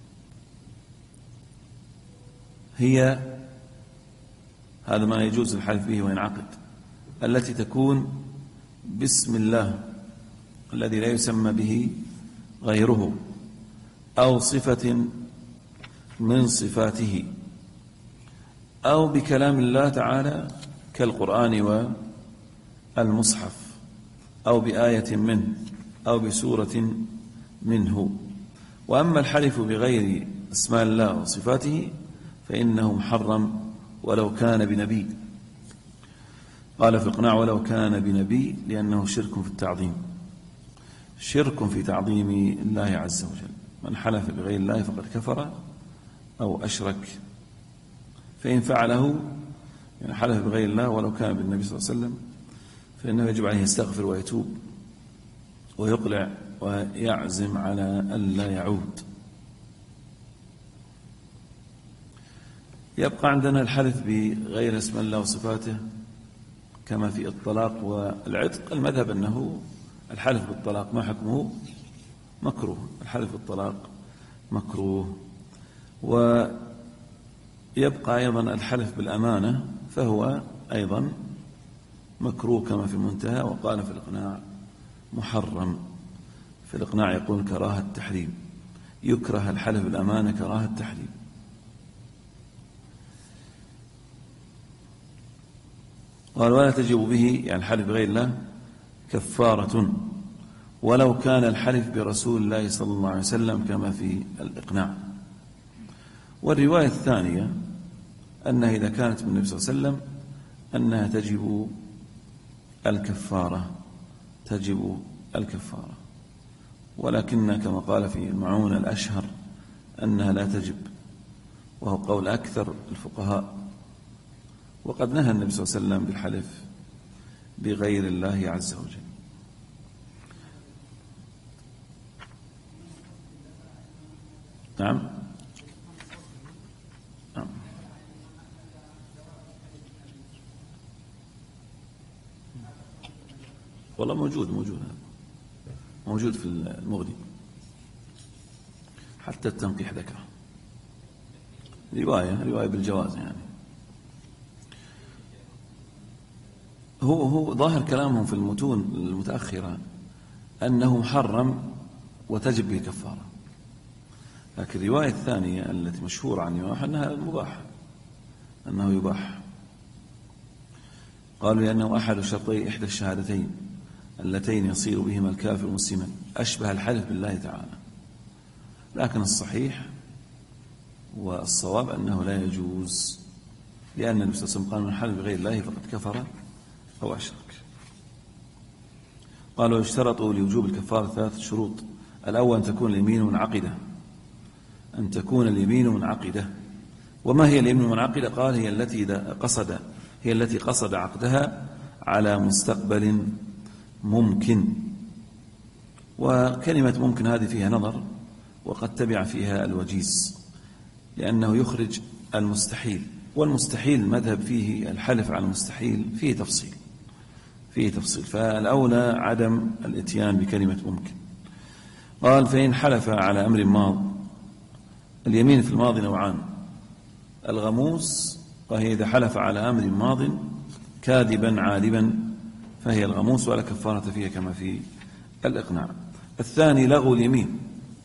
هي هذا ما يجوز الحلف به وينعقد، التي تكون باسم الله الذي لا يسمى به غيره، أو صفة من صفاته، أو بكلام الله تعالى كالقرآن والمصحف، أو بآية منه، أو بسورة منه. وأما الحلف بغير اسماء الله وصفاته فإنه محرم ولو كان بنبي. قال في الإقناع: ولو كان بنبي، لأنه شرك في التعظيم، شرك في تعظيم الله عز وجل. من حلف بغير الله فقد كفر أو أشرك. فإن فعله يعني حلف بغير الله ولو كان بالنبي صلى الله عليه وسلم فإنه يجب عليه يستغفر ويتوب ويقلع ويعزم على ألا يعود. يبقى عندنا الحلف بغير اسم الله وصفاته كما في الطلاق والعتق. المذهب أنه الحلف بالطلاق ما حكمه؟ مكروه. الحلف بالطلاق مكروه. ويبقى أيضا الحلف بالأمانة فهو أيضا مكروه كما في المنتهى. وقال في الإقناع محرم. في الإقناع يقول كراهة التحريم، يكره الحلف بالأمانة كراهة التحريم. قال ولا تجب به، يعني الحلف بغير الله، كفارة ولو كان الحلف برسول الله صلى الله عليه وسلم كما في الإقناع. والرواية الثانية أنها إذا كانت من النبي صلى الله عليه وسلم أنها تجب الكفارة، تجب الكفارة. ولكن كما قال في المعونة الأشهر أنها لا تجب، وهو قول أكثر الفقهاء. وقد نهى النبي صلى الله عليه وسلم بالحلف بغير الله عز وجل. نعم. نعم. والله موجود في المغني، حتى التنقيح ذكره، رواية بالجواز. يعني هو ظاهر كلامهم في المتون المتأخرة أنه محرم وتجب به كفارة. لكن الرواية الثانية التي مشهورة عن يواح أنها مباح، أنه يباح. قالوا لأنه أحد شرطي إحدى الشهادتين اللتين يصير بهما الكافر مسلما، أشبه الحلف بالله تعالى. لكن الصحيح والصواب أنه لا يجوز، لأن النبي صلى الله عليه وسلم قال من حلف بغير الله فقد كفر أو أشرك. قالوا يشترطوا لوجوب الكفارة 3 شروط. الأول أن تكون اليمين منعقدة، أن تكون اليمين منعقدة. وما هي اليمين المنعقدة؟ قال هي التي قصد عقدها على مستقبل ممكن. وكلمة ممكن هذه فيها نظر، وقد تبع فيها الوجيز، لأنه يخرج المستحيل. والمستحيل المذهب فيه الحلف على المستحيل فيه تفصيل. فالأولى عدم الاتيان بكلمة ممكن. قال فإن حلف على أمر ماض. اليمين في الماضي نوعان: الغموس، وهي إذا حلف على أمر ماض كاذبا عالبا فهي الغموس ولا كفارة فيها كما في الإقناع. الثاني لغو اليمين.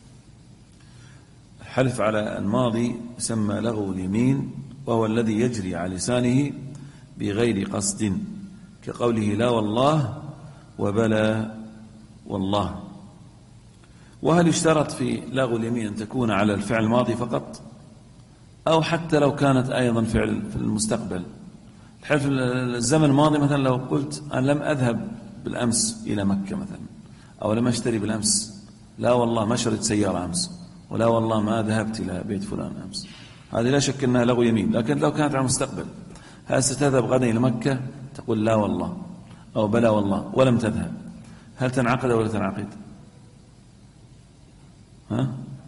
الحلف على الماضي يسمى لغو اليمين، وهو الذي يجري على لسانه بغير قصد، كقوله لا والله وبلا والله. وهل يشترط في لغو اليمين أن تكون على الفعل الماضي فقط، أو حتى لو كانت أيضا فعل في المستقبل؟ الحلف الزمن الماضي مثلا لو قلت أنا لم أذهب بالأمس إلى مكة مثلا، أو لم أشتري بالأمس، لا والله ما شريت سيارة أمس، ولا والله ما ذهبت إلى بيت فلان أمس، هذه لا شك أنها لغو يمين. لكن لو كانت على المستقبل، هل ستذهب غدا إلى مكة؟ تقول لا والله أو بلا والله ولم تذهب، هل تنعقد ولا تنعقد؟ ها؟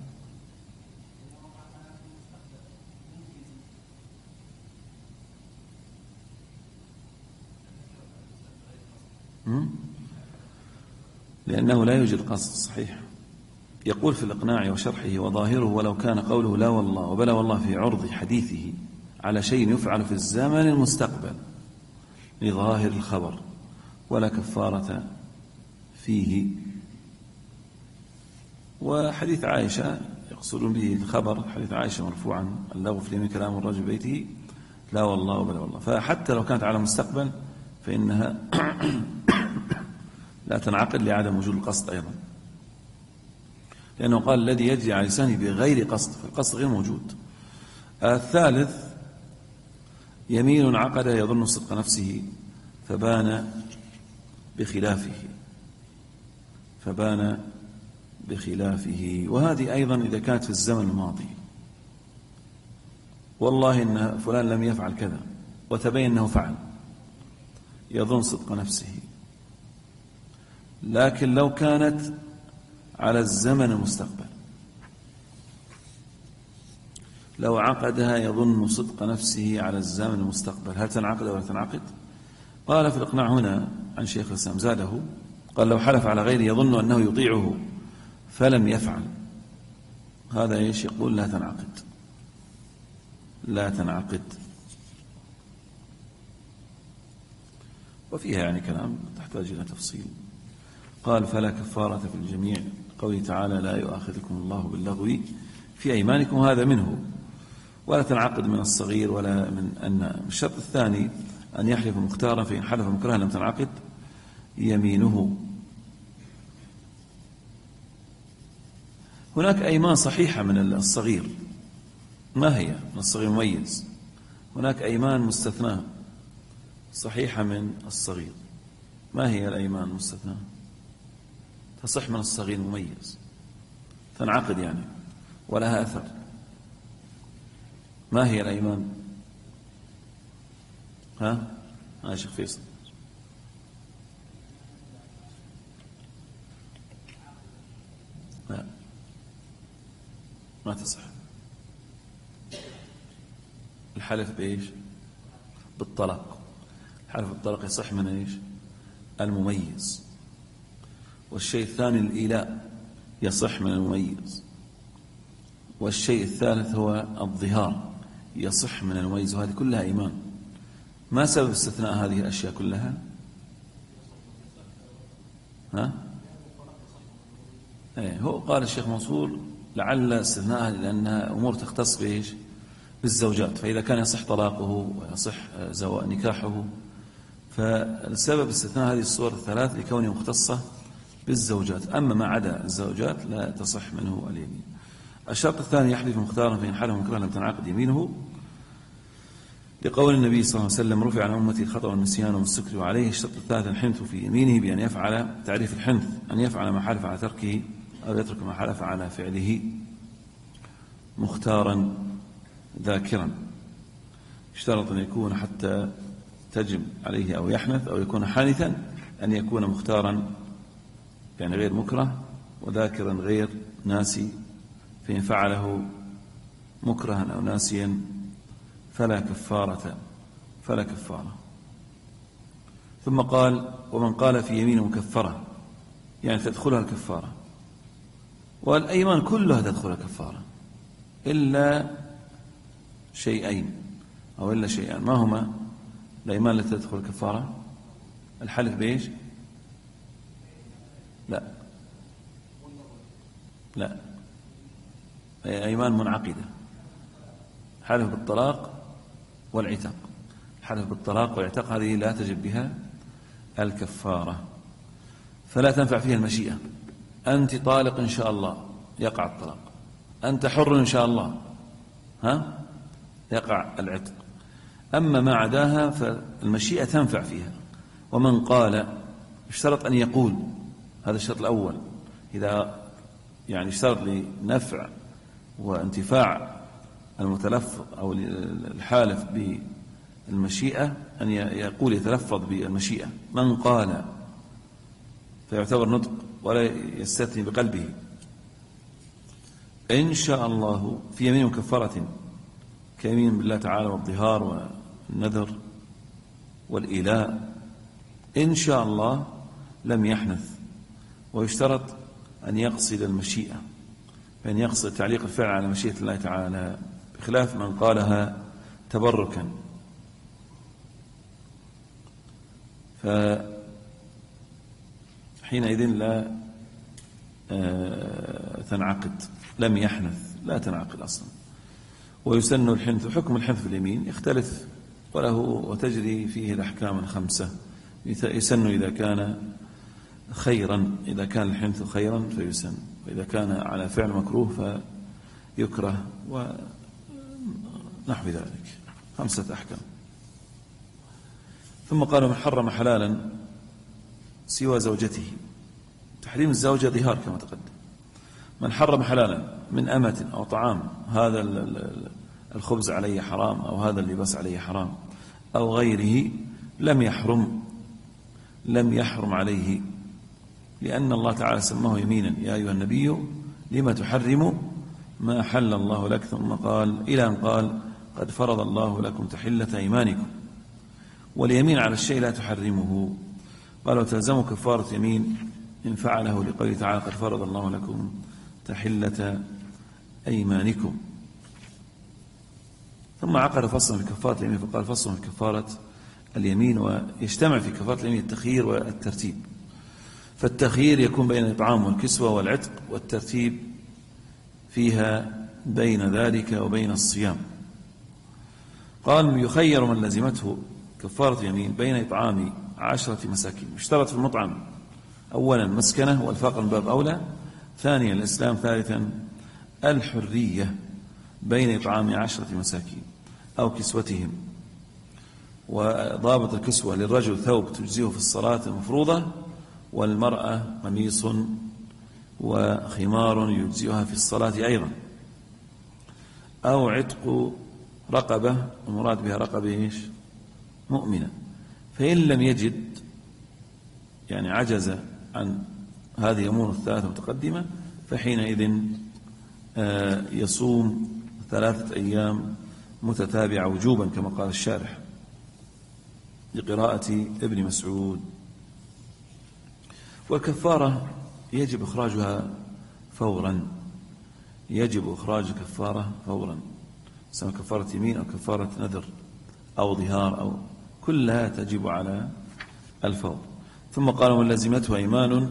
لأنه لا يوجد قصد صحيح. يقول في الإقناع وشرحه وظاهره ولو كان قوله لا والله وبلا والله في عرض حديثه على شيء يفعل في الزمن المستقبل لظاهر الخبر ولا كفارة فيه. وحديث عائشة يقصدون به الخبر، حديث عائشة مرفوعا اللغو في اليمين كلام الرجل بيته لا والله وبلا والله. فحتى لو كانت على مستقبل فإنها لا تنعقد لعدم وجود القصد أيضا، لأنه قال الذي يجري على لسانه بغير قصد، فالقصد غير موجود. الثالث يمين عقد يظن صدق نفسه فبان بخلافه، وهذه أيضا إذا كانت في الزمن الماضي، والله إن فلان لم يفعل كذا وتبين أنه فعل، يظن صدق نفسه. لكن لو كانت على الزمن المستقبل لو عقدها يظن صدق نفسه على الزمن المستقبل، هل تنعقد ولا تنعقد؟ قال في الإقناع هنا عن شيخ الإسلام زاده، قال لو حلف على غيره يظن أنه يطيعه فلم يفعل، هذا إيش يقول؟ لا تنعقد، لا تنعقد. وفيها يعني كلام تحتاج إلى تفصيل. قال فلا كفارة في الجميع، قوله تعالى لا يؤاخذكم الله باللغو في أيمانكم، هذا منه. ولا تنعقد من الصغير ولا من النائم. الشرط الثاني أن يحلف مختارا، فإن حلف مكرها لم تنعقد يمينه. هناك أيمان صحيحة من الصغير، ما هي؟ من الصغير مميز. هناك أيمان مستثناة صحيحة من الصغير، ما هي الأيمان المستثناة؟ تصح من الصغير مميز، تنعقد يعني ولها أثر. ما هي الأيمان؟ ها شيخ فيصل؟ لا ما تصح. الحلف بإيش؟ بالطلاق. الحلف بالطلاق يصح من إيش؟ المميز. والشيء الثاني الإيلاء يصح من المميز. والشيء الثالث هو الظهار يصح من المميز. وهذه كلها إيمان. ما سبب استثناء هذه الأشياء كلها؟ هو قال الشيخ منصور لعل استثناءها لأنها أمور تختص بإيش؟ بالزوجات، فإذا كان يصح طلاقه ويصح نكاحه، فالسبب استثناء هذه الصور الثلاث لكونها مختصة بالزوجات. أما ما عدا الزوجات لا تصح منه اليمين. الشرط الثاني يحلف مختارا، فإن حلف مكرها لم تنعقد يمينه، لقول النبي صلى الله عليه وسلم رفع عن أمتي الخطأ والنسيان والسكر وعليه. الشرط الثالث الحنث في يمينه، بأن يفعل، تعريف الحنث أن يفعل ما حلف على تركه أو يترك ما حلف على فعله مختارا ذاكرا. اشترط أن يكون حتى تجب عليه أو يحنث، أو يكون حانثا أن يكون مختارا يعني غير مكره، وذاكرا غير ناسي. فإن فعله مكرها أو ناسيا فلا كفارة. ثم قال ومن قال في يمين مكفرة، يعني تدخلها الكفارة. والأيمان كلها تدخلها الكفارة إلا شيئين أو إلا شيئان. ما هما الأيمان التي تدخل الكفارة؟ الحلف بإيش؟ لا أيمان منعقدة. حلف بالطلاق والعتاق. حلف بالطلاق والعتاق هذه لا تجب بها الكفارة، فلا تنفع فيها المشيئة. أنت طالق إن شاء الله يقع الطلاق، أنت حر إن شاء الله يقع العتق. أما ما عداها فالمشيئة تنفع فيها. ومن قال اشترط أن يقول، هذا الشرط الأول، إذا يعني اشترط لنفع وانتفاع المتلفظ أو الحالف بالمشيئة أن يقول يتلفظ بالمشيئة. من قال فيعتبر نطق ولا يستثني بقلبه إن شاء الله في يمين مكفرة كيمين بالله تعالى والظهار والنذر والإيلاء، إن شاء الله لم يحنث. ويشترط أن يقصد المشيئة، فإن يقصد تعليق الفعل على مشيئة الله تعالى، بخلاف من قالها تبركا، فحينئذ لا تنعقد. لم يحنث لا تنعقد أصلا. ويسن الحنث، حكم الحنث في اليمين يختلف وله وتجري فيه الأحكام الخمسة. يسن إذا كان خيرا، إذا كان الحنث خيرا فيسن، وإذا كان على فعل مكروه فيكره، ونحو ذلك. 5 أحكام. ثم قال من حرم حلالا سوى زوجته. تحريم الزوجة ظهار كما تقدم. من حرم حلالا من أمة أو طعام، هذا الخبز عليه حرام أو هذا اللباس عليه حرام أو غيره، لم يحرم عليه، لأن الله تعالى سماه يمينا. يا أيها النبي لما تحرم ما حل الله لك، ثم قال إلى أن قال قد فرض الله لكم تحلة أيمانكم، واليمين على الشيء لا تحرمه. قال وتلزم كفارة يمين إن فعله لقوله تعالى قد فرض الله لكم تحلة أيمانكم. ثم عقد فصلا في كفارة اليمين فقال فصل في كفارة اليمين، ويجتمع في كفارة اليمين التخيير والترتيب. فالتخيير يكون بين الإطعام والكسوة والعتق، والترتيب فيها بين ذلك وبين الصيام. قال يخير من لزمته كفارة يمين بين إطعام 10 مساكين، يشترط في المطعم أولا مسكنه والفقر من باب أولى، ثانيا الإسلام، ثالثا الحرية بين إطعام 10 مساكين أو كسوتهم. وضابط الكسوة للرجل ثوب تجزيه في الصلاة المفروضة، والمرأة قميص وخمار يجزئها في الصلاة أيضا، أو عتق رقبة، المراد بها رقبة مؤمنة. فإن لم يجد يعني عجز عن هذه الأمور الثلاثة المتقدمة، فحينئذ يصوم 3 أيام متتابعة وجوبا كما قال الشارح لقراءة ابن مسعود. والكفارة يجب إخراجها فورا، يجب إخراج الكفارة فورا، سواء كفارة يمين أو كفارة نذر أو ظهار أو كلها تجب على الفور. ثم قال من لزمته أيمان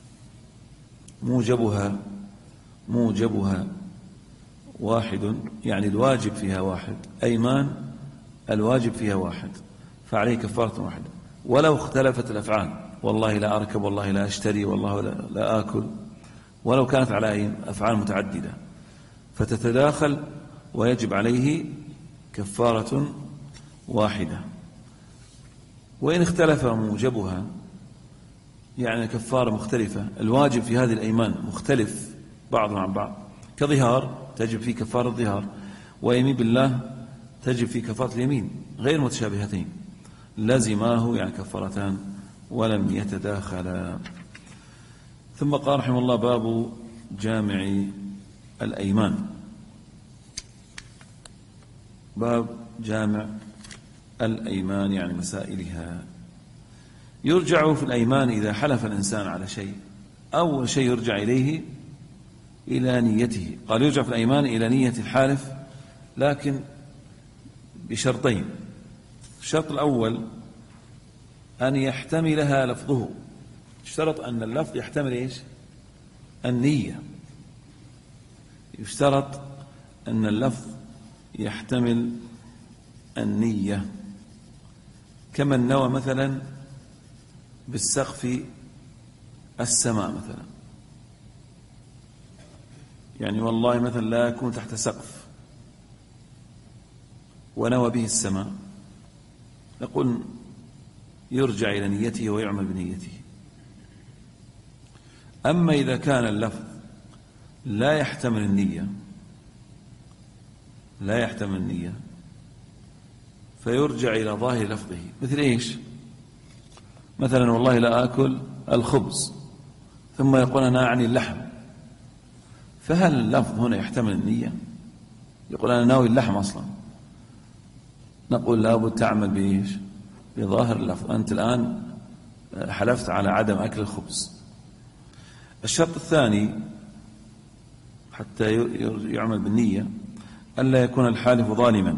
موجبها واحد، يعني الواجب فيها واحد، أيمان الواجب فيها واحد، فعليه كفارة واحدة. ولو اختلفت الأفعال، والله لا أركب، والله لا أشتري، والله لا آكل، ولو كانت على أفعال متعددة فتتداخل، ويجب عليه كفارة واحدة. وإن اختلف موجبها يعني كفارة مختلفة، الواجب في هذه الأيمان مختلف بعضها عن بعض، كظهار تجب فيه كفارة الظهار، ويمين بالله تجب فيه كفارة اليمين، غير متشابهتين، لزماه يعني كفارتان ولم يتداخلا. ثم قال رحمه الله باب جامع الأيمان. باب جامع الأيمان يعني مسائلها. يرجع في الأيمان إذا حلف الإنسان على شيء، أول شيء يرجع إليه إلى نيته. قال يرجع في الأيمان إلى نية الحالف، لكن بشرطين. الشرط الأول أن يحتملها لفظه، يشترط أن اللفظ يحتمل النية، يشترط أن اللفظ يحتمل النية، كمن نوى مثلا بالسقف السماء مثلا، يعني والله مثلا لا يكون تحت سقف ونوى به السماء، نقول يرجع إلى نيته ويعمل بنيته. أما إذا كان اللفظ لا يحتمل النية فيرجع إلى ظاهر لفظه، مثل مثلا والله لا آكل الخبز، ثم يقول أنا أعني اللحم، فهل اللفظ هنا يحتمل النية؟ يقول أنا ناوي اللحم أصلا، نقول لابد تعمل بظاهر اللفظ، أنت الآن حلفت على عدم أكل الخبز. الشرط الثاني حتى يعمل بالنية ألا يكون الحالف ظالما،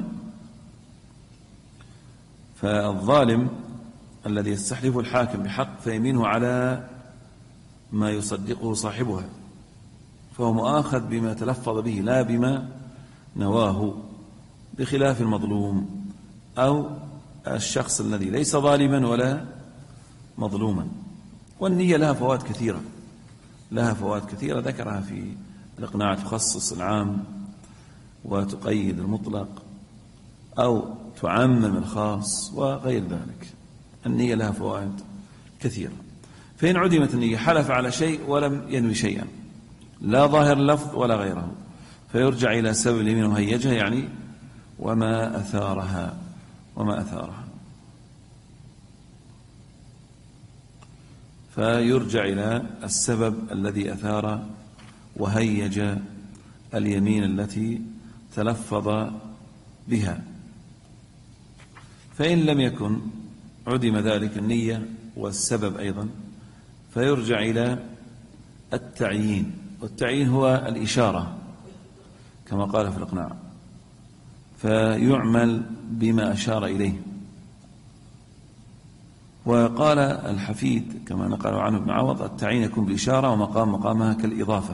فالظالم الذي يستحلف الحاكم بحق فيمينه على ما يصدقه صاحبها، فهو مؤاخذ بما تلفظ به لا بما نواه، بخلاف المظلوم أو الشخص الذي ليس ظالما ولا مظلوما. والنية لها فوائد كثيرة ذكرها في الإقناع، تخصص العام وتقيد المطلق أو تعمم الخاص وغير ذلك. النية لها فوائد كثيرة. فإن عدمت النية حلف على شيء ولم ينوي شيئا، لا ظاهر اللفظ ولا غيره، فيرجع إلى سبب اليمين وهيجها، يعني وما أثارها فيرجع إلى السبب الذي أثار وهيج اليمين التي تلفظ بها. فإن لم يكن عدم ذلك النية والسبب أيضا فيرجع إلى التعيين، والتعيين هو الإشارة كما قال في الإقناع، فيعمل بما أشار إليه. وقال الحفيد كما نقل عنه ابن عوض: التعيين يكون بالإشارة ومقام مقامها كالإضافة.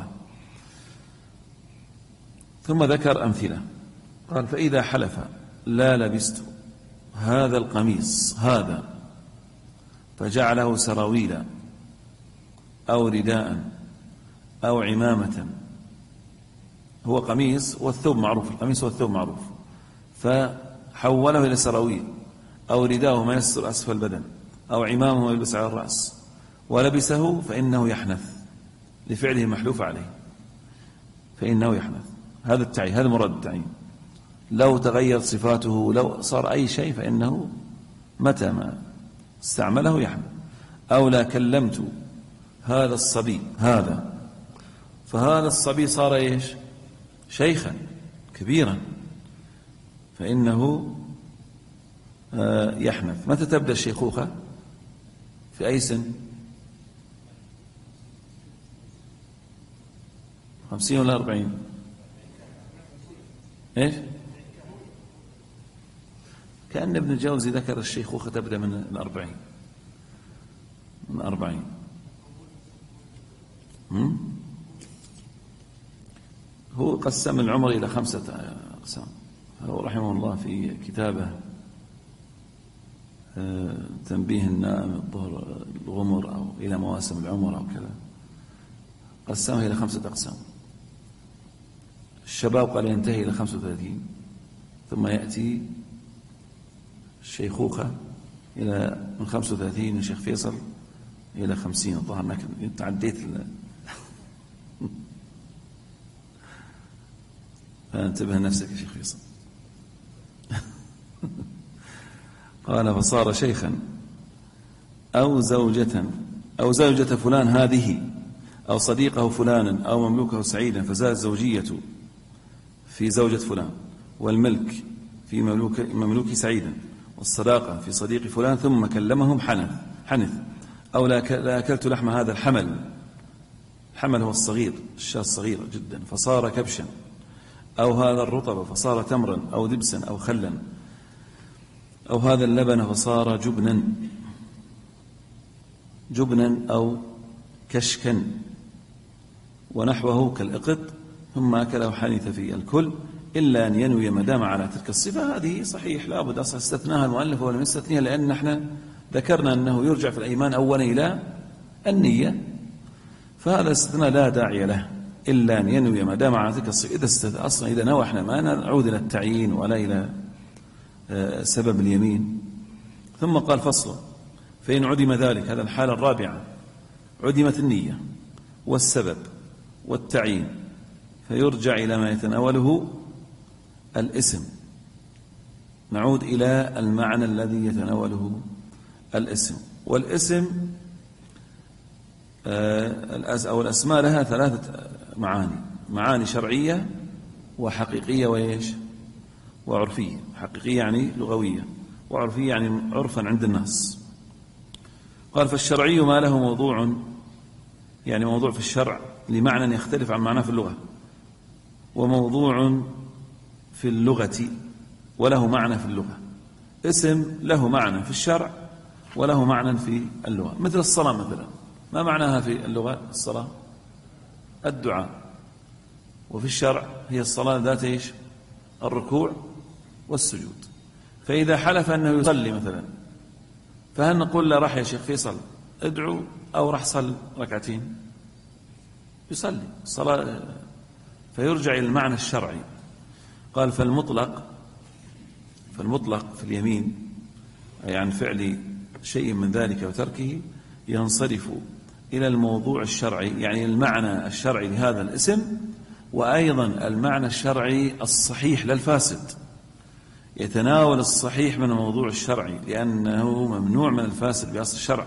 ثم ذكر أمثلة، قال: فإذا حلف: لا لبست هذا القميص هذا، فجعله سراويلا أو رداء أو عمامة. هو قميص والثوب معروف، القميص والثوب معروف، فحوله إلى سراويل أو رداءه ما يستر أسفل البدن أو عمامه ما يلبس على الرأس ولبسه، فإنه يحنث لفعله محلوف عليه، فإنه يحنث. هذا التعيين، هذا مراد التعيين. لو تغير صفاته، لو صار أي شيء، فإنه متى ما استعمله يحنث. أو لا كلمت هذا الصبي هذا، فهذا الصبي صار إيش؟ شيخا كبيرا، فإنه يحنث. متى تبدأ الشيخوخة؟ في أي سن؟ 50 ولا 40؟ إيش؟ كأن ابن الجوزي ذكر الشيخوخة تبدأ من 40، من 40. هو قسم العمر إلى 5 أقسام. هو رحمه الله في كتابه تنبيه النائم الظهر الغمر أو إلى مواسم العمر أو كذا، قسمها إلى 5 أقسام. الشباب قال ينتهي إلى 35، ثم يأتي الشيخوخة إلى من 35 يا شيخ فيصل إلى 50. الظاهر أنك أنت عديت فانتبه نفسك يا شيخ فيصل. قال: فصار شيخا أو زوجة فلان هذه، أو صديقه فلانا، أو مملوكه سعيدا، فزادت زوجية في زوجة فلان، والملك في مملوك سعيدا، والصداقة في صديق فلان، ثم كلمهم حنث. أو لا أكلت لحم هذا الحمل هو الصغير، الشاة الصغيرة جدا، فصار كبشا. أو هذا الرطب فصار تمرا أو دبسا أو خلا. أو هذا اللبن فصار جبنا أو كشكا ونحوه كالإقط، ثم أكله حنث في الكل، إلا أن ينوي ما دام على تلك الصفة. هذه صحيح لابد أصلا استثناها المؤلف ولم يستثنيها، لأن نحن ذكرنا أنه يرجع في الأيمان أولا إلى النية، فهذا استثناء لا داعي له، إلا أن ينوي ما دام على تلك الصفة. أصلا إذا نوى احنا ما نعود إلى التعيين ولا إلى سبب اليمين. ثم قال: فصل: فإن عدم ذلك، هذا الحالة الرابعة، عدمت النية والسبب والتعيين، فيرجع إلى ما يتناوله الاسم. نعود إلى المعنى الذي يتناوله الاسم. والاسم أو الأسماء لها 3 معاني شرعية وحقيقية وعرفية. حقيقية يعني لغوية، وعرفية يعني عرفا عند الناس. قال: فالشرعي ما له موضوع، يعني موضوع في الشرع لمعنى يختلف عن معناه في اللغة، وموضوع في اللغة وله معنى في اللغة. اسم له معنى في الشرع وله معنى في اللغة، مثل الصلاة مثلا، ما معناها في اللغة؟ الصلاة الدعاء، وفي الشرع هي الصلاة ذات إيش؟ الركوع والسجود. فإذا حلف أنه يصلي مثلا، فهل نقول له: راح يا شيخ فيصل ادعو، أو راح صل ركعتين؟ يصلي الصلاة، فيرجع إلى المعنى الشرعي. قال: فالمطلق في اليمين، أي عن فعل شيء من ذلك وتركه، ينصرف إلى الموضوع الشرعي، يعني المعنى الشرعي لهذا الاسم، وأيضا المعنى الشرعي الصحيح للفاسد. يتناول الصحيح من الموضوع الشرعي، لأنه ممنوع من الفاسد بأصل الشرع.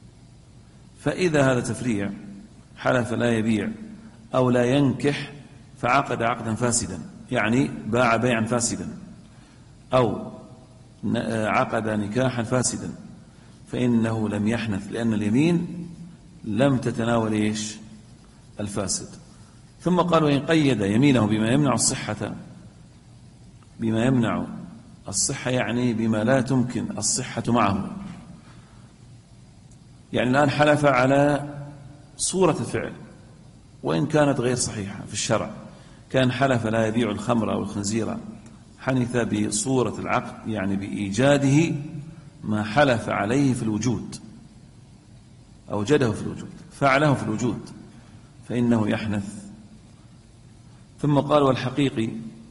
فإذا هذا تفريع، حلف لا يبيع أو لا ينكح، فعقد عقدا فاسدا، يعني باع بيعا فاسدا، أو عقد نكاحا فاسدا، فإنه لم يحنث، لأن اليمين لم تتناول إيش؟ الفاسد. ثم قال: وإن قيد يمينه بما يمنع الصحة، بما يمنع الصحة يعني بما لا تمكن الصحة معه. يعني الآن حلف على صورة الفعل وإن كانت غير صحيحة في الشرع، كان حلف لا يبيع الخمر أو الخنزير، حنث بصورة العقد يعني بإيجاده ما حلف عليه في الوجود، أوجده في الوجود، فعله في الوجود، فإنه يحنث. ثم قال: والحقيقي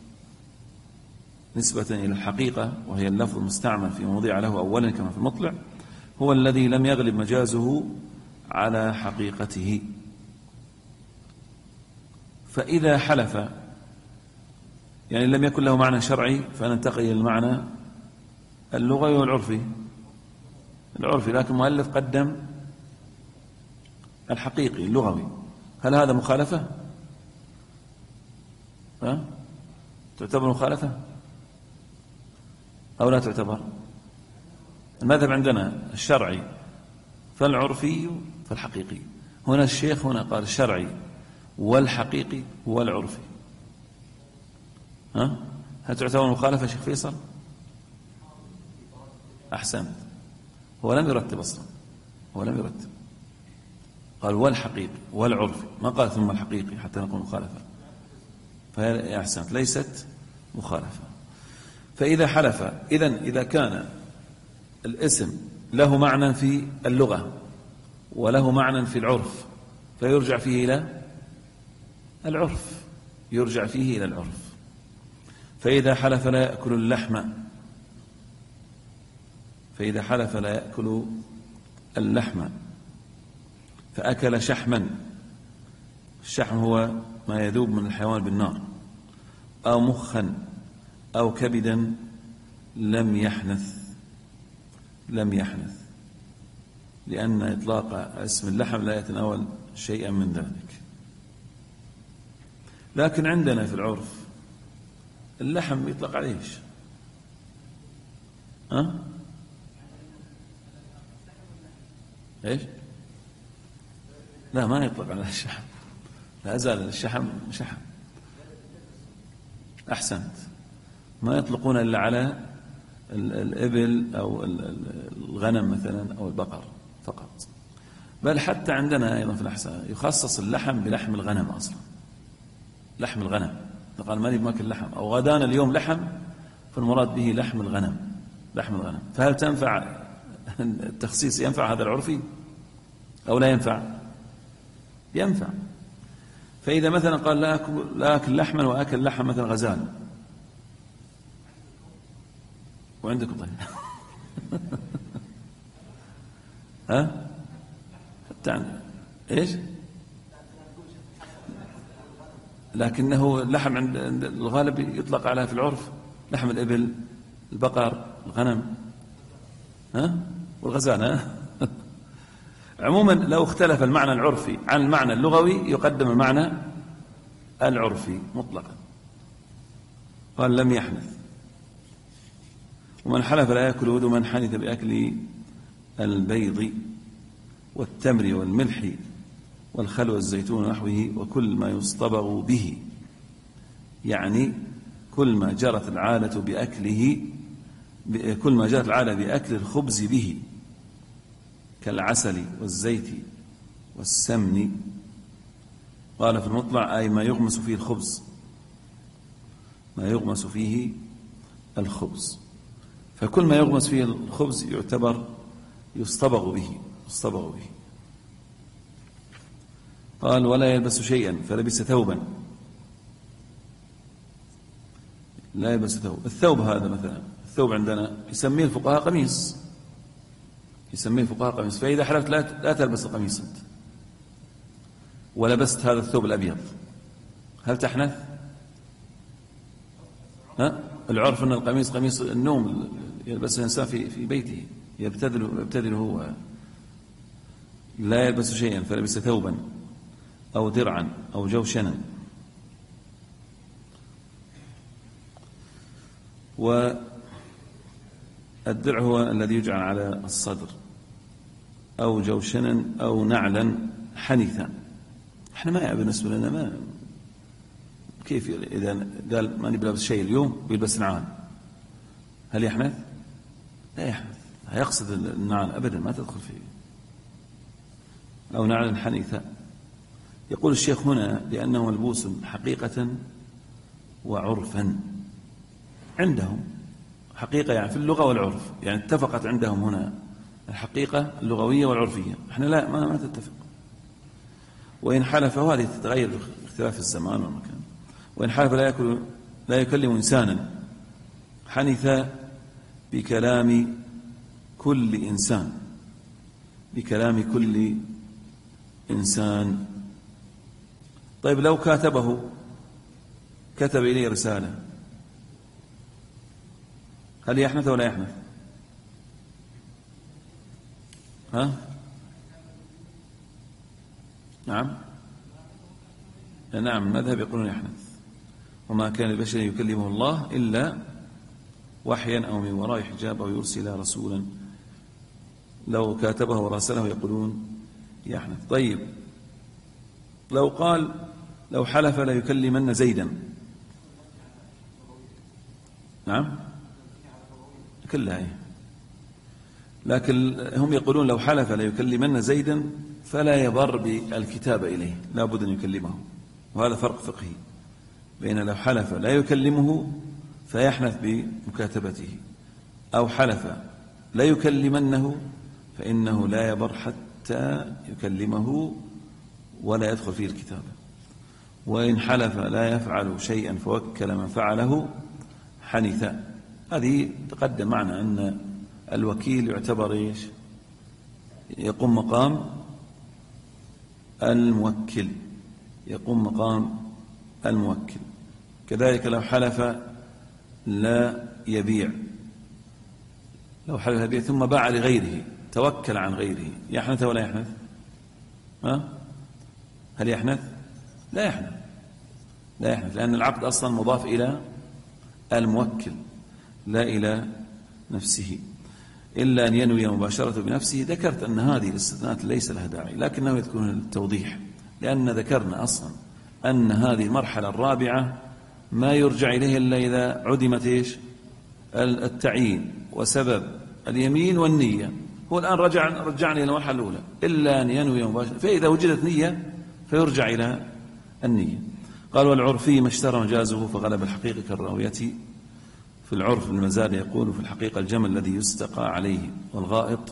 نسبة إلى الحقيقة، وهي اللفظ المستعمل في موضع له أولا كما في المطلع، هو الذي لم يغلب مجازه على حقيقته. فإذا حلف يعني لم يكن له معنى شرعي، فننتقل إلى المعنى اللغوي والعرفي. لكن المؤلف قدم الحقيقي اللغوي. هل هذا مخالفة؟ تعتبر مخالفة أو لا تعتبر؟ المذهب عندنا الشرعي فالعرفي فالحقيقي. هنا الشيخ هنا قال الشرعي والحقيقي والعرفي. هل تعتبر مخالفة شيخ فيصل؟ أحسنت. هو لم يرتب أصلا، هو لم يرتب، قال والحقيقي والعرفي، ما قال ثم الحقيقي حتى نقول مخالفة. فهي أحسنت، ليست مخالفة. فإذا حلف، إذا كان الاسم له معنى في اللغة وله معنى في العرف، فيرجع فيه إلى العرف، يرجع فيه إلى العرف. فإذا حلف لا يأكل اللحم، فإذا حلف لا يأكل اللحم فأكل شحما، الشحم هو ما يذوب من الحيوان بالنار، أو مخا أو كبدا، لم يحنث، لأن إطلاق اسم اللحم لا يتناول شيئا من ذلك. لكن عندنا في العرف اللحم يطلق عليه ايش؟ ايش؟ لا، ما يطلق على الشحم، لا زال الشحم شحم. أحسنت، ما يطلقون إلا على الإبل أو الغنم مثلا أو البقر فقط. بل حتى عندنا أيضا في الأحساء يخصص اللحم بلحم الغنم أصلا، لحم الغنم. قال ماني بماكل لحم، أو غدانا اليوم لحم، فالمراد به لحم الغنم، لحم الغنم. فهل تنفع التخصيص؟ ينفع هذا العرفي أو لا ينفع؟ ينفع. فإذا مثلا قال لا أكل لحما وأكل لحم مثلا غزال، وعندكم طيب حتى ايش؟ لكنه اللحم عند الغالب يطلق عليها في العرف لحم الإبل، البقر، الغنم، والغزال. عموما لو اختلف المعنى العرفي عن المعنى اللغوي يقدم المعنى العرفي مطلقا. قال لم يحنث. ومن حلف لا يأكل ود من حنث بأكل البيض والتمر والملح والخل والزيتون ونحوه وكل ما يصطبغ به، يعني كل ما جرت العادة بأكله، كل ما جرت العادة بأكل الخبز به كالعسل والزيت والسمن. قال في المطلع أي ما يغمس فيه الخبز، ما يغمس فيه الخبز. فكل ما يغمس فيه الخبز يعتبر يصطبغ به. قال ولا يلبس شيئا فلبس ثوبا، لا يلبس ثوب. الثوب هذا مثلا، الثوب عندنا يسميه الفقهاء قميص، فإذا حلفت لا تلبس القميص أنت ولبست هذا الثوب الأبيض، هل تحنث؟ العرف أن القميص قميص النوم يلبسه الإنسان في بيته، يبتذل هو. لا يلبس شيئا فلبس ثوبا أو درعا أو جوشنا والدرع هو الذي يجعل على الصدر، أو جوشنا أو نعلا حنثا. احنا ما بالنسبة لنا ما كيف إذا قال ما نبي لابس شيء اليوم بيلبس نعال، هل يحنث؟ لا يحنث، يقصد النعال أبدا ما تدخل فيه. أو نعلا حنثا. يقول الشيخ هنا لأنه ملبوس حقيقة وعرفا عندهم، حقيقة يعني في اللغة والعرف، يعني اتفقت عندهم هنا الحقيقة اللغوية والعرفية، احنا لا ما تتفق. وإن حلف، وهذه تتغير باختلاف الزمان والمكان، وإن حلف لا يكلم إنسانا حنث بكلام كل إنسان، بكلام كل إنسان. طيب لو كاتبه، كتب إليه رسالة، هل يحنث ولا يحنث؟ ها؟ نعم نعم، المذهب يقولون يحنث. وما كان البشر يكلمه الله إلا وحيا أو من وراء حجاب أو يرسل رسولا. لو كاتبه وراسله يقولون يحنث. طيب لو قال لو حلف لا يكلمن زيدا، نعم كلها هي. لكن هم يقولون لو حلف لا يكلمن زيدا فلا يبر بالكتاب إليه، لا بد أن يكلمه. وهذا فرق فقهي بين لو حلف لا يكلمه فيحنث بمكاتبته، أو حلف لا يكلمنه فإنه لا يبر حتى يكلمه ولا يدخل فيه الكتابة. وإن حلف لا يفعل شيئا فوكل من فعله حنث. هذه تقدم معنا أن الوكيل يعتبر إيش؟ يقوم مقام الموكل، يقوم مقام الموكل. كذلك لو حلف لا يبيع، لو حلف يبيع ثم باع لغيره، توكل عن غيره، يحنث ولا يحنث؟ هل يحنث؟ لا يحنث، لا يحنث، لأن العقد أصلا مضاف إلى الموكل لا إلى نفسه، إلا أن ينوي مباشرة بنفسه. ذكرت أن هذه الاستثناءات ليس لها داعي، لكنه يذكر التوضيح، لأن ذكرنا أصلا أن هذه المرحلة الرابعة ما يرجع إليه إلا إذا عدمت إيش؟ التعيين وسبب اليمين والنية. هو الآن رجعني إلى المرحلة الأولى، إلا أن ينوي مباشرة، فإذا وجدت نية فيرجع إلى النية. قال والعرفي ما اشترى مجازه فغلب الحقيقة كالراوية. في العرف المزاد يقول في الحقيقة الجمل الذي يستقى عليه والغائط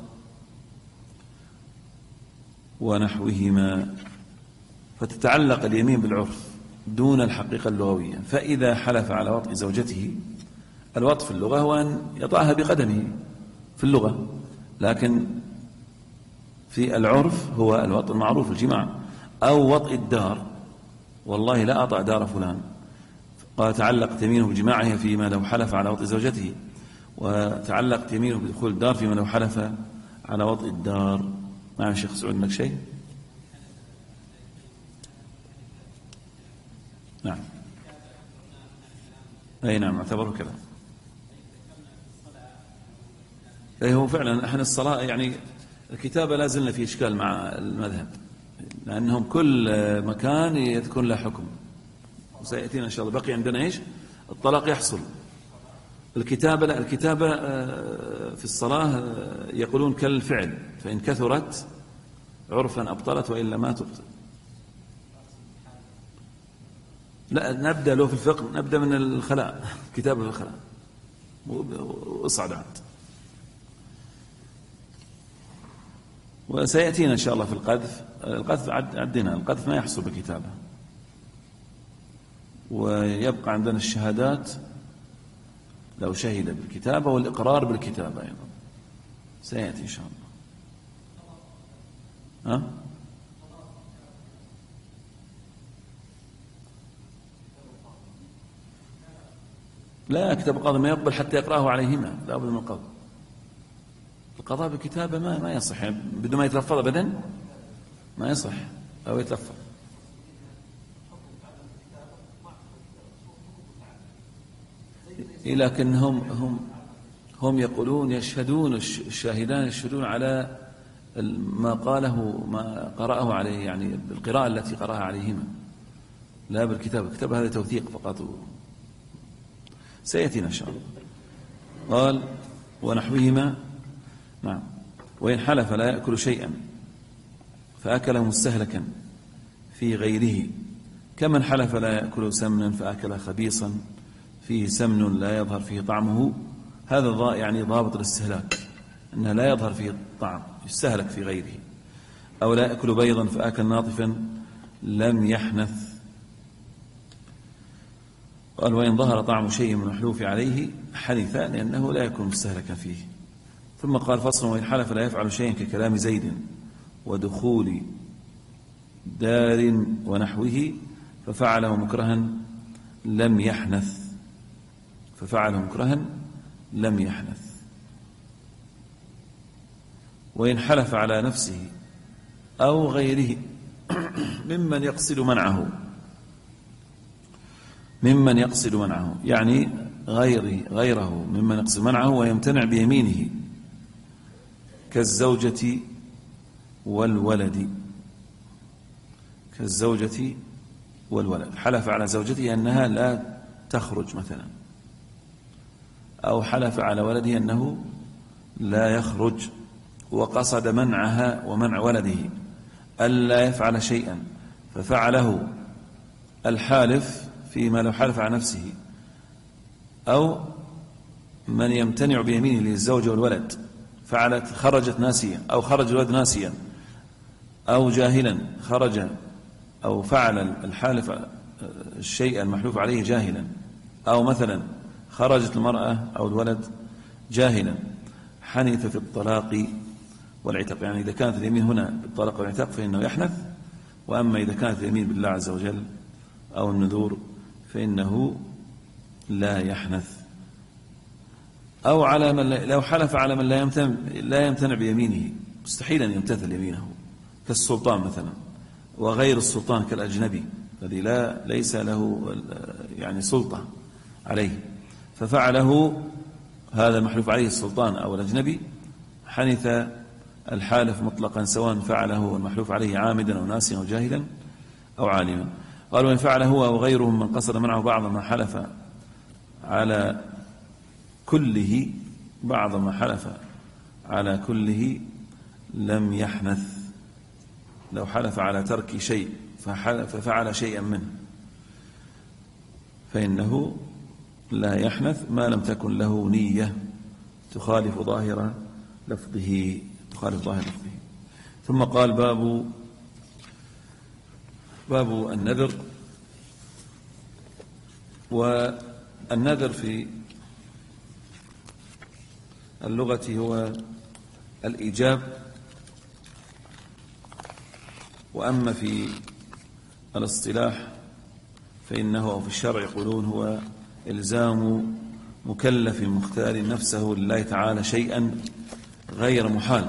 ونحوهما، فتتعلق اليمين بالعرف دون الحقيقة اللغوية. فإذا حلف على وطء زوجته، الوطء في اللغة هو أن يضعها بقدمه في اللغة، لكن في العرف هو الوطء المعروف الجماع، أو وطء الدار، والله لا أطع دار فلان، قال تعلقت يمينه بجماعها فيما لو حلف على وطء زوجته، وتعلقت يمينه بدخول الدار فيما لو حلف على وطء الدار. نعم الشيخ سعود لك شيء؟ نعم أي نعم اعتبره كذا. أي هو فعلا احنا الصلاة يعني الكتابة لا زلنا في إشكال مع المذهب، لأنهم كل مكان يكون له حكم، وسيأتينا إن شاء الله. بقي عندنا إيش؟ الطلاق يحصل. الكتابة لا، الكتابة في الصلاة يقولون كالفعل، فإن كثرت عرفا أبطلت وإلا ما تبطل. لا نبدأ له في الفقه، نبدأ من الخلاء، كتابة في الخلاء واصعد عاد. وسيأتينا إن شاء الله في القذف. القذف عدنا، القذف ما يحصل بكتابة. ويبقى عندنا الشهادات لو شهد بالكتابة، والإقرار بالكتابة أيضا سيأتي إن شاء الله. لا، كتاب القاضي ما يقبل حتى يقرأه عليهما، لا بد من القضاء. القضاء بالكتابة ما يصح، يعني بدون ما يتلفظ أبدا ما يصح، أو يتلفظ. لكن هم يقولون يشهدون، الشاهدان يشهدون على ما قاله ما قرأه عليه، يعني بالقراءة التي قرأها عليهما، لا بالكتاب. الكتاب هذا توثيق فقط، سيأتينا إن شاء الله. قال ونحوهما. نعم. وإن حلف لا يأكل شيئا فأكله مستهلكا في غيره، كمن حلف لا يأكل سمنا فأكل خبيصا فيه سمن لا يظهر فيه طعمه. هذا يعني ضابط الاستهلاك، أنه لا يظهر فيه الطعم، يستهلك في غيره. أو لا يأكل بيضا فأكل ناطفا لم يحنث. قال وإن ظهر طعم شيء من المحلوف عليه حنث، لأنه لا يكون مستهلكا فيه. ثم قال فصل وإن حلف لا يفعل شيئا ككلام زيد ودخول دار ونحوه ففعله مكرها لم يحنث. ففعله مكرها لم يحنث. وإن حلف على نفسه أو غيره ممن يقصد منعه، يعني غيره ممن يقصد منعه ويمتنع بيمينه، كالزوجة والولد. حلف على زوجته أنها لا تخرج مثلا، أو حلف على ولده أنه لا يخرج، وقصد منعها ومنع ولده ألا يفعل شيئا، ففعله الحالف فيما لو حلف على نفسه، أو من يمتنع بيمينه للزوج والولد خرجت ناسيا، أو خرج الولد ناسيا أو جاهلا، خرج أو فعل الحالف الشيء المحلوف عليه جاهلا، أو مثلا خرجت المرأة أو الولد جاهلا، حنث في الطلاق والعتق. يعني إذا كانت اليمين هنا بالطلاق والعتق فإنه يحنث، وأما إذا كانت اليمين بالله عز وجل أو النذور فإنه لا يحنث. أو على من لو حلف على من لا يمتنع بيمينه، مستحيل أن يمتثل يمينه، كالسلطان مثلا، وغير السلطان كالأجنبي الذي ليس له يعني سلطة عليه، ففعله هذا المحلوف عليه السلطان أو الأجنبي، حنث الحالف مطلقا، سواء فعله المحلوف عليه عامدا أو ناسيا أو جاهلا أو عالما. قالوا إن فعله هو أو غيره من قصد منعه بعض ما حلف على كله، لم يحنث. لو حلف على ترك شيء ففعل شيئا منه فإنه لا يحنث ما لم تكن له نية تخالف ظاهر لفظه. ثم قال باب النذر. والنذر في اللغة هو الإيجاب، وأما في الاصطلاح فإنه أو في الشرع يقولون هو إلزام مكلف مختار نفسه لله تعالى شيئا غير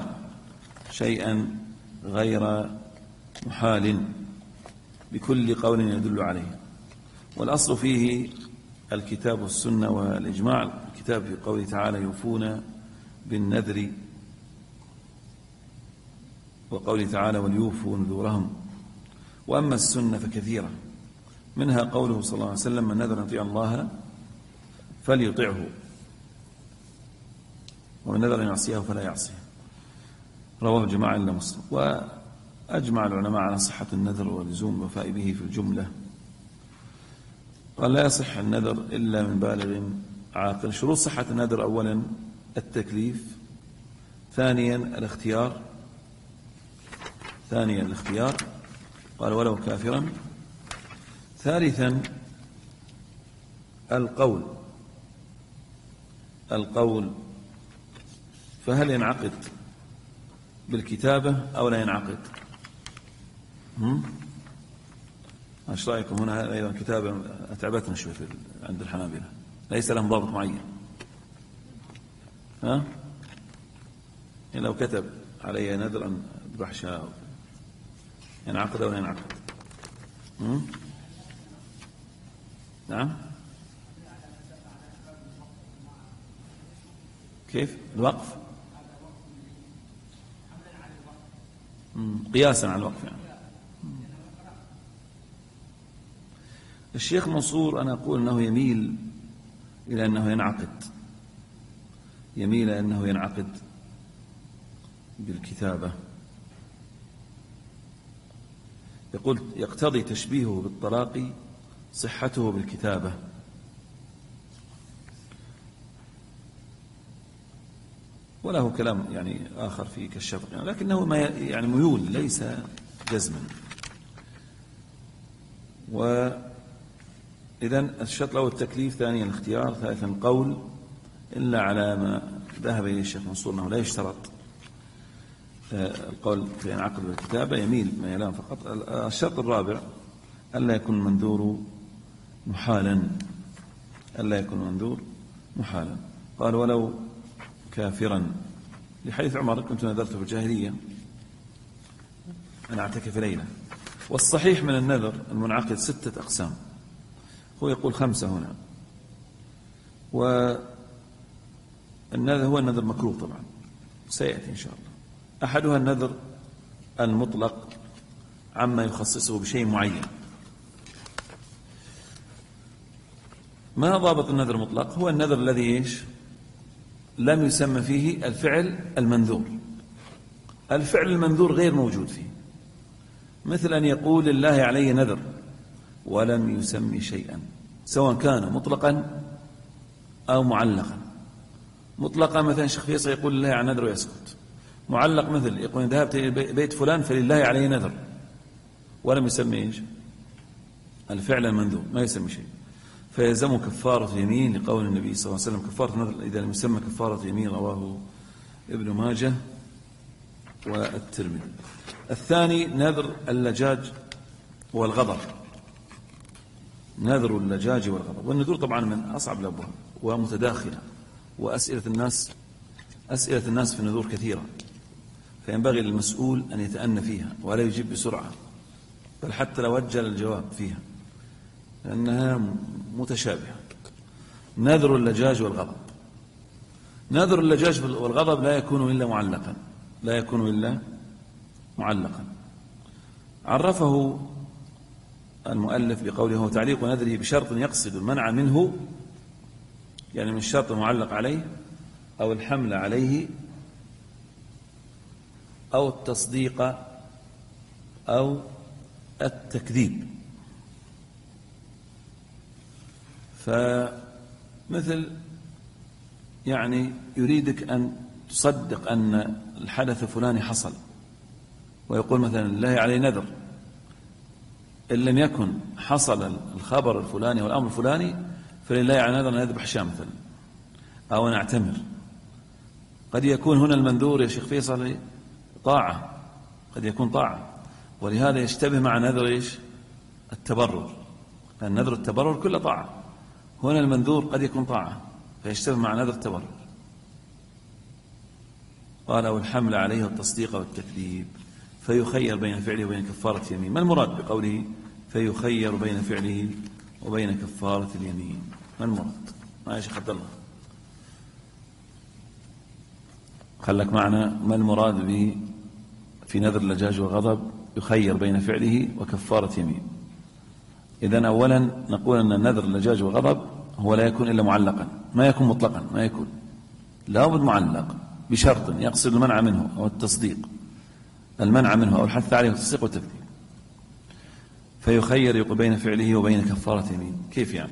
محال بكل قول يدل عليه. والأصل فيه الكتاب والسنة والإجماع. الكتاب في قوله تعالى يوفون بالنذر، وقوله تعالى وليوفوا نذورهم. وأما السنة فكثيرة، منها قوله صلى الله عليه وسلم من نذر أن يطيع الله فليطعه، ومن نذر أن يعصيه فلا يعصيه. رواه الجماعة إلا مسلم. وأجمع العلماء على صحة النذر ولزوم الوفاء به في الجملة. قال لا يصح النذر إلا من بالغ عاقل. شروط صحة النذر: أولا التكليف، ثانيا الاختيار قال ولو كافرا، ثالثا القول فهل ينعقد بالكتابة أو لا ينعقد؟ ايش رايكم هنا؟ ايضا كتابه اتعبتنا شوي عند الحنابلة، ليس لهم ضابط معين. يعني لو كتب علي نذر ان اذبح شاة ينعقد او لا ينعقد؟ نعم. كيف الوقف؟ قياسا على الوقف يعني. الشيخ منصور أنا أقول أنه يميل إلى أنه ينعقد بالكتابة. يقول يقتضي تشبيهه بالطلاق صحته بالكتابة. وله كلام يعني آخر في كالشفق يعني، لكنه ما يعني ميول ليس جزما. وإذن الشرط الأول التكليف، ثانيا الاختيار، ثالثا القول، إلا على ما ذهب إليه الشيخ منصور أنه لا يشترط القول في ينعقد بالكتابة، يميل ميلان فقط. الشرط الرابع ألا يكون منذور محالا، قال ولو كافرا، لحديث عمر كنت نذرت في الجاهلية أن أعتكف ليلة. والصحيح من النذر المنعقد 6 أقسام، هو يقول 5 هنا. والنذر هو النذر مكروه طبعا سيأتي إن شاء الله. أحدها النذر المطلق عما يخصصه بشيء معين. ما ضابط النذر المطلق؟ هو النذر الذي لم يسمى فيه الفعل المنذور. الفعل المنذور غير موجود فيه، مثل أن يقول لله علي نذر ولم يسمي شيئا، سواء كان مطلقا أو معلقا. مطلقا مثلا شيخ فيصل يقول لله على نذر ويسكت. معلق مثل يقول ذهبت إلى بيت فلان فلله عليه نذر، ولم يسمي الفعل المنذور، ما يسمي شيء، فيلزم كفارة يمين لقول النبي صلى الله عليه وسلم. كفارة النذر إذا لم يسمى كفارة يمين، رواه ابن ماجه والترمذي. الثاني نذر اللجاج والغضب. نذر اللجاج والغضب، والنذور طبعا من أصعب الأبواب ومتداخلة، وأسئلة الناس في النذور كثيرة، فينبغي للمسؤول أن يتأنى فيها ولا يجيب بسرعة، بل حتى لو أجل الجواب فيها لأنها متشابهة. نذر اللجاج والغضب. نذر اللجاج والغضب لا يكون إلا معلقا. عرفه المؤلف بقوله هو تعليق نذره بشرط يقصد المنع منه، يعني من الشرط المعلق عليه أو الحمل عليه أو التصديق أو التكذيب. فمثل يعني يريدك أن تصدق أن الحدث الفلاني حصل، ويقول مثلا لله عليه نذر، إن لم يكن حصل الخبر الفلاني والأمر الفلاني فلله على نذر أن يذبح شاة مثلا أو نعتمر. قد يكون هنا المنذور يا شيخ فيصل طاعة، قد يكون طاعة، ولهذا يشتبه مع نذر التبرر، لأن نذر التبرر كله طاعة. هنا المنذور قد يكون طاعة فيشتبه مع نذر التبرر. قال والحمل عليه التصديق والتكذيب، فيخير بين فعله وبين كفارة يمين. ما المراد بقوله فيخير بين فعله وبين كفارة اليمين؟ ما المراد؟ ما يا شيخ عبد الله خلك معنا، ما المراد به في نذر اللجاج والغضب يخير بين فعله وكفارة يمين؟ إذن أولا نقول أن نذر اللجاج والغضب هو لا يكون إلا معلقا، ما يكون مطلقا، ما يكون، لا بد معلق بشرط يقصد المنع منه أو التصديق، المنع منه أو الحث عليه التصديق والتكذيب. فيخير بين فعله وبين كفارة يمين. كيف يعني؟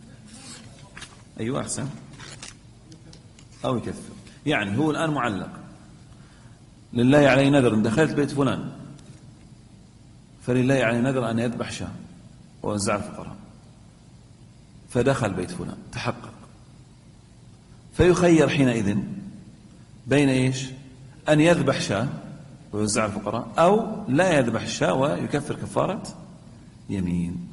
أيوة أحسن. أو يكفر، يعني هو الآن معلق لله عليه نذر إن دخلت بيت فلان فلله عليه نذر أن يذبح شاة ووزع الفقراء، فدخل بيت فلان تحقق، فيخير حينئذ بين أن يذبح شاة ويوزع الفقراء أو لا يذبح الشاة ويكفر كفارة يمين.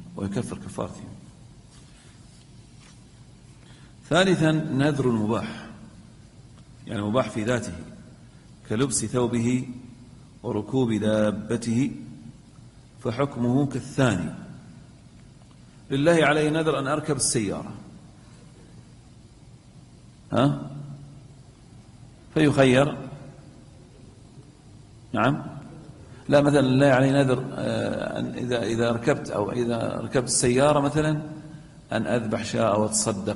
ثالثا نذر المباح، يعني مباح في ذاته كلبس ثوبه وركوب دابته، فحكمه كالثاني. لله علي نذر أن أركب السيارة، فيخير. نعم. لا مثلا لا عليه نذر إذا ركبت أو إذا ركبت السيارة مثلا أن أذبح شاة أو أتصدق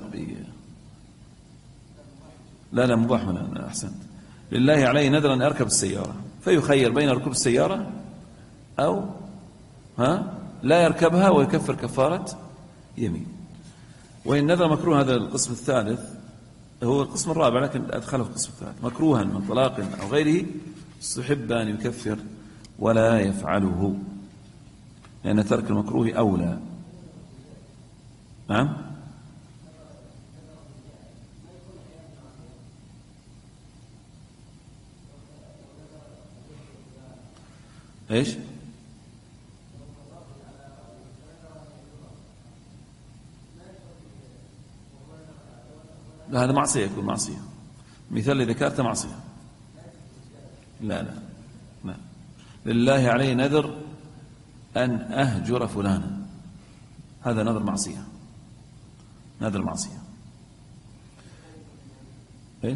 لا مباح من أحسنت. لله عليه نذر أن أركب السيارة، فيخير بين ركوب السيارة أو لا يركبها ويكفر كفارة يمين. وإن نذر مكروه، هذا القسم الثالث هو القسم الرابع لكن أدخله في القسم الثالث، مكروها من طلاق أو غيره استحب أن يكفر ولا يفعله، لأن ترك المكروه أولى. نعم. إيش؟ لا هذا معصية، يكون معصية. مثال اللي ذكرته معصية. لا لله عليه نذر أن أهجر فلانا، هذا نذر معصية، نذر معصية. إيش؟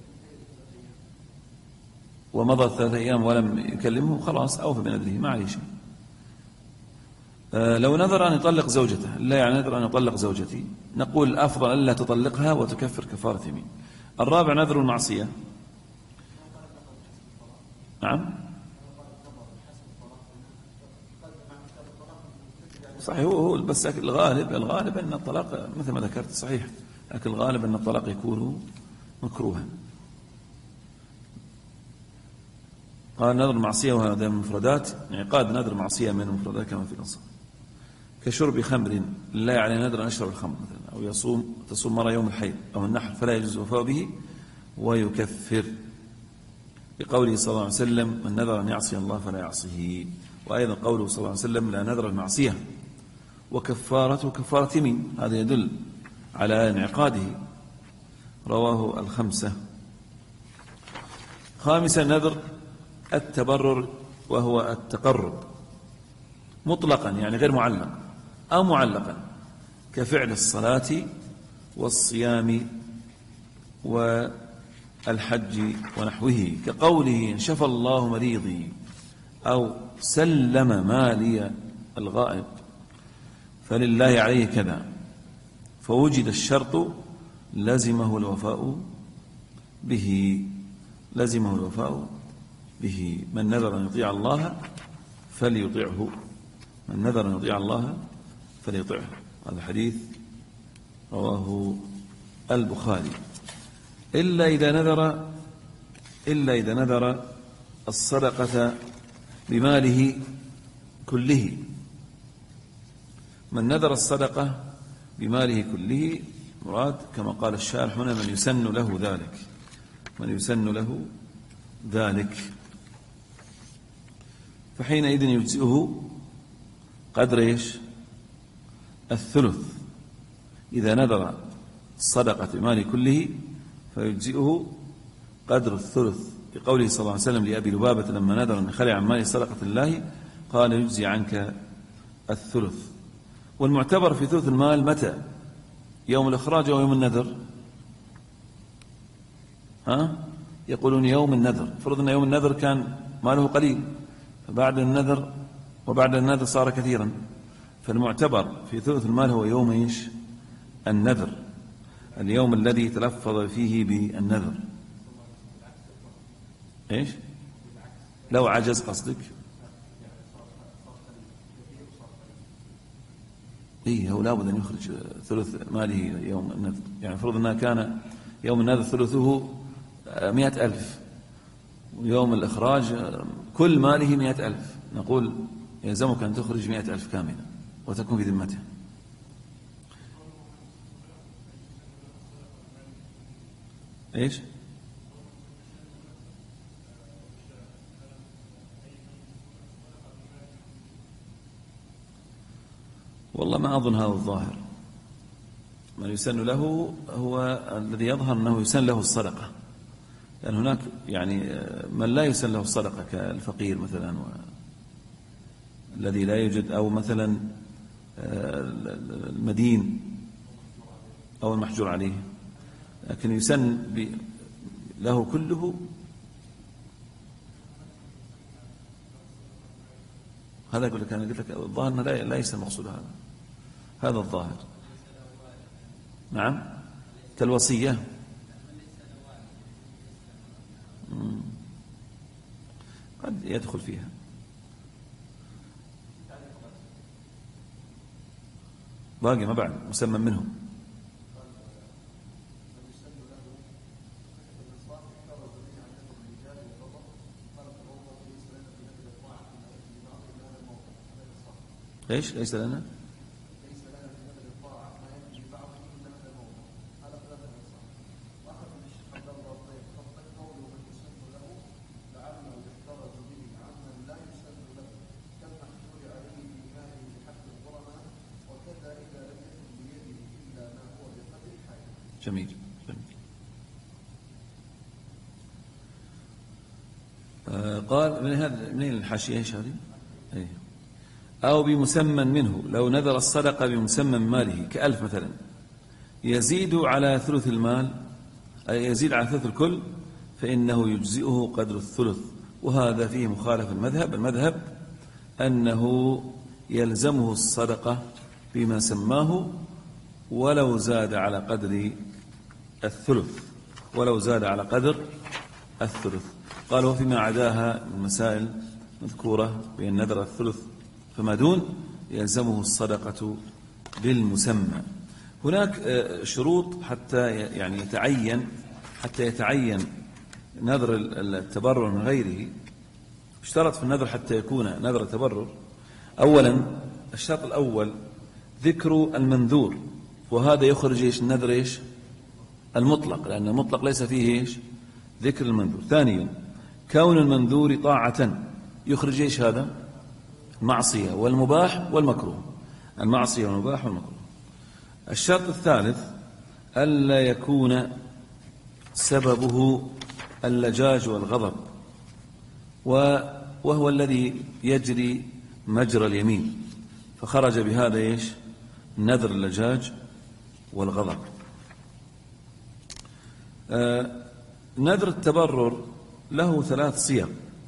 ومضى 3 أيام ولم يكلمه خلاص أوفى بنذره ما عليه شيء. لو نذر أن يطلق زوجته، لا يعني نذر أن يطلق زوجتي، نقول الأفضل ألا تطلقها وتكفر كفارة يمين. الرابع نذر المعصية. نعم صحيح، هو بس الغالب أن الطلاق مثل ما ذكرت صحيح، لكن الغالب أن الطلاق يكون مكروها. قال نذر المعصية وهذا من المفردات، انعقاد نذر المعصية من المفردات كما في الأصل، كشرب خمر، لا يعني نذر أن يشرب الخمر مثلا، أو تصوم مرة يوم الحيض أو النحر فلا يجوز وفاء به ويكفر، بقوله صلى الله عليه وسلم من نذر أن يعصي الله فلا يعصيه. وأيضا قوله صلى الله عليه وسلم لا نذر المعصية وكفارته كفارة يمين، هذا يدل على انعقاده، رواه الخمسة. خامسا نذر التبرر، وهو التقرب مطلقا يعني غير معلق أو معلقا، كفعل الصلاة والصيام والحج ونحوه، كقوله شفى الله مريضي أو سلم مالي الغائب فلله عليه كذا، فوجد الشرط لزمه الوفاء به، لزمه الوفاء به. من نذر أن يطيع الله فليطيعه، من نذر أن يطيع الله فليطيعه. هذا حديث رواه البخاري. إلا إذا نذر الصدقة بماله كله. من نذر الصدقة بماله كله مراد كما قال الشارح هنا من يسن له ذلك، من يسن له ذلك، فحينئذ يجزئه قدر ايش؟ الثلث. إذا نذر الصدقة بماله كله فيجزئه قدر الثلث، بقوله صلى الله عليه وسلم لأبي لبابة لما نذر أن يخلع عن مال صدقة الله قال يجزي عنك الثلث. والمعتبر في ثلث المال متى؟ يوم الإخراج أو يوم النذر؟ يقولون يوم النذر. فرض أن يوم النذر كان ماله قليل، فبعد النذر وبعد النذر صار كثيرا، فالمعتبر في ثلث المال هو يوم ايش؟ النذر، اليوم الذي تلفظ فيه بالنذر. ايش؟ لو عجز قصدك؟ هو لابد أن يخرج ثلث ماله يوم النذر. يعني فرض أنه كان يوم النذر ثلثه 100,000 ويوم الإخراج كل ماله 100,000، نقول يلزمك أن تخرج 100,000 كاملة وتكون في ذمته. إيش؟ والله ما أظن هذا الظاهر. من يسن له هو الذي يظهر أنه يسن له الصدقة، لأن هناك يعني من لا يسن له الصدقة كالفقير مثلا الذي لا يوجد، أو مثلا المدين أو المحجور عليه، لكن يسن له كله. هذا أقول لك، أنا قلت لك الظاهر أنه ليس المقصود هذا الظاهر. نعم، كالوصية. قد يدخل فيها. باقي ما بعد مسمى منه. ليش ليس لنا؟ جميل. قال من هذا، منين الحاشية ايش هذه؟ أو بمسمى منه، لو نذر الصدقة بمسمى ماله كألف مثلا، يزيد على ثلث المال، أي يزيد على ثلث الكل، فإنه يجزئه قدر الثلث. وهذا فيه مخالف المذهب أنه يلزمه الصدقة بما سماه ولو زاد على قدر الثلث. قال وفيما عداها من مسائل مذكورة بين نذر الثلث فما دون يلزمه الصدقة بالمسمى. هناك شروط حتى يتعين نذر التبرر من غيره. اشترط في النذر حتى يكون نذر تبرر. أولا الشرط الأول ذكر المنذور، وهذا يخرج النذر المطلق، لأن المطلق ليس فيه ذكر المنذور. ثانيا كون المنذور طاعة، يخرج هذا المعصية والمباح والمكروه. الشرط الثالث ألا يكون سببه اللجاج والغضب، وهو الذي يجري مجرى اليمين، فخرج بهذا نذر اللجاج والغضب. نذر التبرر له 3 صيغ.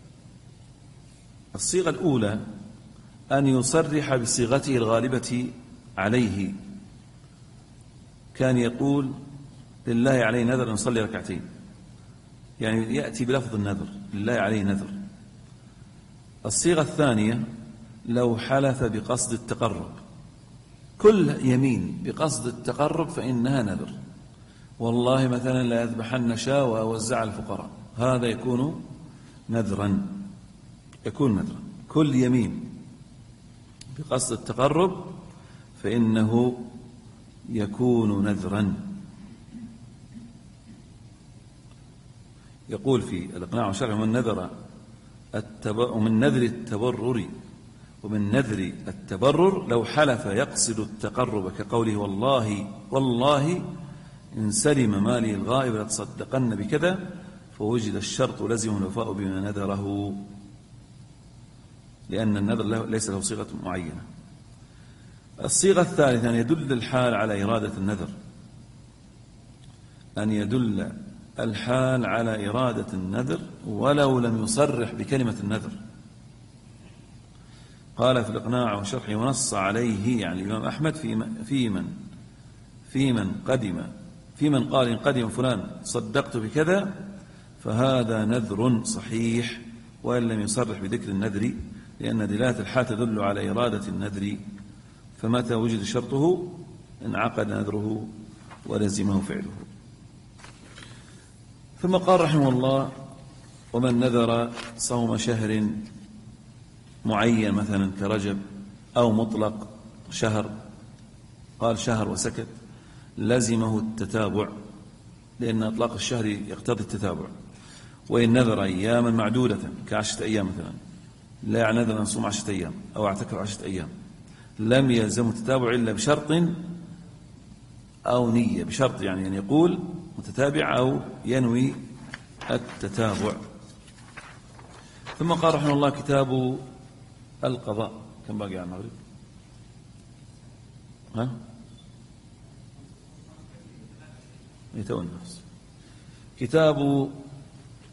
الصيغة الأولى أن يصرح بصيغته الغالبة عليه، كان يقول لله عليه نذر أن نصلي ركعتين، يعني يأتي بلفظ النذر، لله عليه نذر. الصيغة الثانية لو حلف بقصد التقرب، كل يمين بقصد التقرب فإنها نذر. والله مثلا لا يذبحن شاة وأوزع الفقراء، هذا يكون نذرا. كل يمين بقصد التقرب فإنه يكون نذرا. يقول في الإقناع والشرح ومن نذر التبرر لو حلف يقصد التقرب كقوله والله إن سلم مالي الغائب لتصدقن بكذا، فوجد الشرط لزم الوفاء بما نذره، لأن النذر ليس له صيغة معينة. الصيغة الثالثة أن يدل الحال على إرادة النذر، ولو لم يصرح بكلمة النذر. قال في الإقناع وشرحه ونص عليه يعني الإمام أحمد في من قال إن قدم فلان صدقت بكذا، فهذا نذر صحيح وإن لم يصرح بذكر النذر، لأن دلالة الحال تدل على إرادة النذر، فمتى وجد شرطه انعقد نذره ولزمه فعله. ثم قال رحمه الله ومن نذر صوم شهر معين مثلا كرجب أو مطلق شهر، قال شهر وسكت، لزمه التتابع، لأن إطلاق الشهر يقتضي التتابع. وإن نذر أياما معدودة ك10 أيام مثلا، لا نذر أن صوم 10 أيام أو اعتكف 10 أيام، لم يلزم التتابع إلا بشرط أو نية. بشرط يعني أن يقول متتابع أو ينوي التتابع. ثم قال رحمه الله كتاب القضاء. كم باقي على المغرب؟ يتوى النفس. كتاب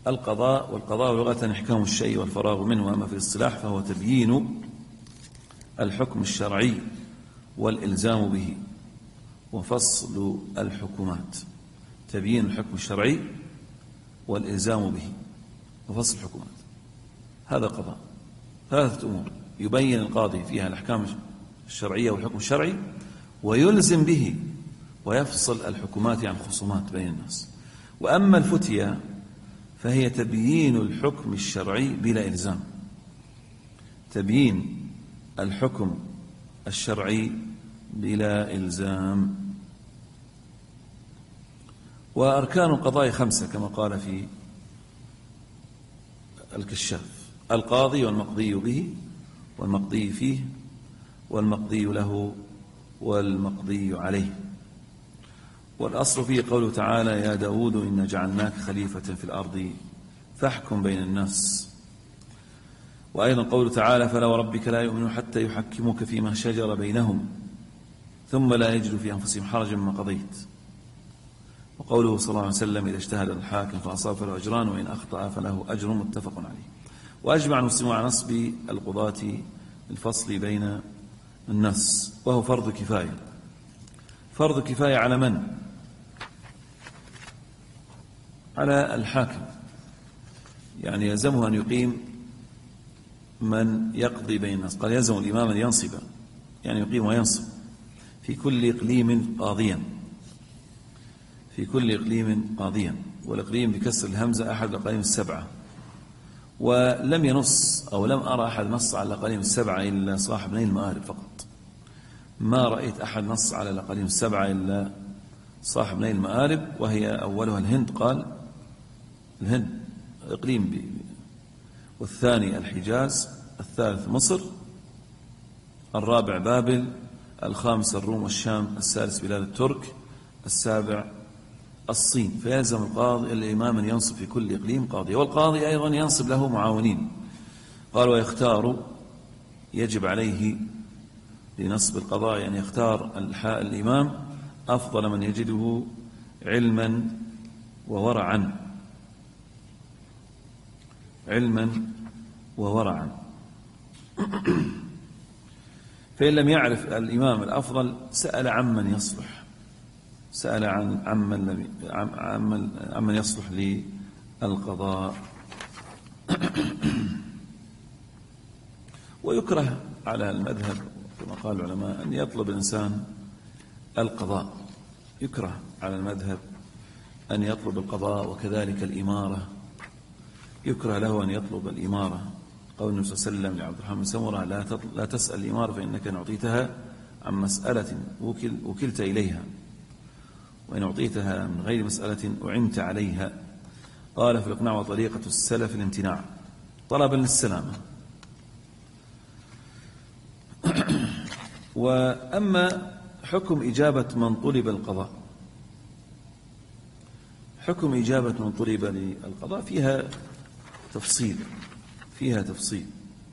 القضاء. والقضاء لغة إحكام الشيء والفراغ منه، وأما في الاصطلاح فهو تبيين الحكم الشرعي والإلزام به وفصل الحكومات. تبيين الحكم الشرعي والإلزام به وفصل الحكومات، هذا قضاء. ثلاثة أمور يبين القاضي فيها الأحكام الشرعية والحكم الشرعي، ويلزم به ويفصل الحكومات عن خصومات بين الناس. وأما الفتية فهي تبيين الحكم الشرعي بلا إلزام، تبيين الحكم الشرعي بلا إلزام. وأركان القضاء 5 كما قال في الكشاف: القاضي والمقضي به والمقضي فيه والمقضي له والمقضي عليه. والأصل فيه قوله تعالى: يا داود إنا جعلناك خليفة في الأرض فاحكم بين الناس. وأيضا قوله تعالى: فلا وربك لا يؤمنون حتى يحكموك فيما شجر بينهم ثم لا يجدوا في أنفسهم حرجا مما قضيت. وقوله صلى الله عليه وسلم: إذا اجتهد الحاكم فأصاب فله أجران وإن أخطأ فله أجر، متفق عليه. وأجمع المسلمون على نصب القضاة الفصل بين الناس، وهو فرض كفاية. فرض كفاية على من؟ على الحاكم، يعني يلزمه أن يقيم من يقضي بين الناس. قال: يلزم الإمام أن ينصب، يعني يقيم وينصب في كل إقليم قاضيا، في كل إقليم قاضيا. والإقليم بكسر الهمزة أحد الأقاليم 7. ولم ينص أو لم أرى أحد نص على الأقاليم 7 إلا صاحب نيل المآرب فقط. ما رأيت أحد نص على الأقاليم 7 إلا صاحب نيل المآرب، وهي أولها الهند. قال الهند إقليم والثاني الحجاز، الثالث مصر، الرابع بابل، الخامس الروم والشام، السادس بلاد الترك، السابع الصين. فيلزم القاضي الإمام أن ينصب في كل إقليم قاضي، والقاضي أيضا ينصب له معاونين. قال: ويختار، يجب عليه لنصب القضاء يعني يختار الإمام أفضل من يجده علما وورعا، علما وورعا. فإن لم يعرف الإمام الأفضل سأل عمن يصلح، سأل عمن يصلح للقضاء. ويكره على المذهب كما قال العلماء أن يطلب الإنسان القضاء، يكره على المذهب أن يطلب القضاء. وكذلك الإمارة، يكره له أن يطلب الإمارة. قول النبي صلى الله عليه وسلم لعبد الرحمن بن سمرة: لا تسأل الإمارة فإنك إن أعطيتها عن مسألة وكلت إليها، وإن أعطيتها من غير مسألة أعنت عليها. قال: في الإقناع وطريقة السلف الامتناع طلبا للسلامة. وأما حكم إجابة من طلب القضاء، حكم إجابة من طلب للقضاء فيها تفصيل، فيها تفصيل.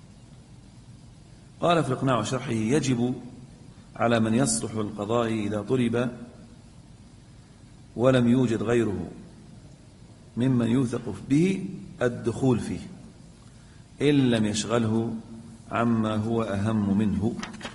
قال في الإقناع وشرحه: يجب على من يصلح القضاء إذا طلب ولم يوجد غيره ممن يوثق به الدخول فيه إن لم يشغله عما هو أهم منه،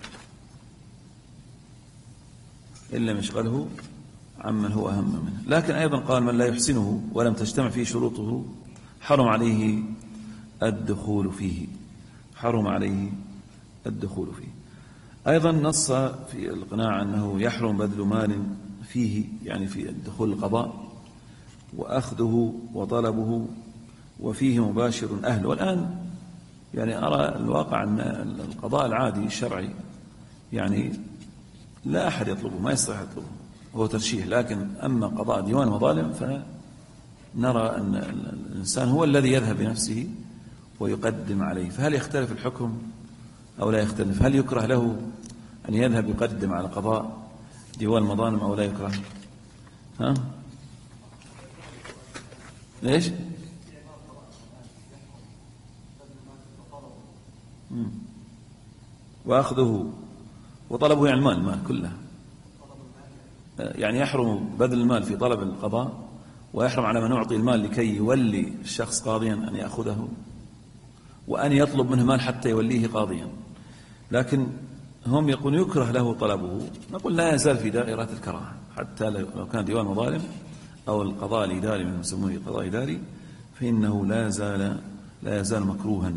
إن لم يشغله عمن هو أهم منه. لكن أيضا قال: من لا يحسنه ولم تجتمع فيه شروطه حرم عليه الدخول فيه، حرم عليه الدخول فيه. أيضا نص في الإقناع أنه يحرم بذل مال فيه، يعني في الدخول القضاء، وأخذه وطلبه وفيه مباشر أهله. والآن يعني أرى الواقع أن القضاء العادي الشرعي يعني لا أحد يطلبه، ما يستطيع يطلبه، هو ترشيح. لكن أما قضاء ديوان المظالم فنرى أن الإنسان هو الذي يذهب بنفسه ويقدم عليه. فهل يختلف الحكم أو لا يختلف؟ هل يكره له أن يذهب يقدم على قضاء ديوان المظالم أو لا يكره؟ ها؟ ليش؟ وأخذه وطلبه يعني المال كله، يعني يحرم بذل المال في طلب القضاء ويحرم على من يعطي المال لكي يولي الشخص قاضيا أن يأخذه، وأن يطلب منه مال حتى يوليه قاضيا. لكن هم يقولون يكره له طلبه، نقول لا يزال في دائرة الكراهة، حتى لو كان ديوان مظالم أو القضاء الإداري من يسمونه القضاء الإداري، فإنه لا يزال مكروها.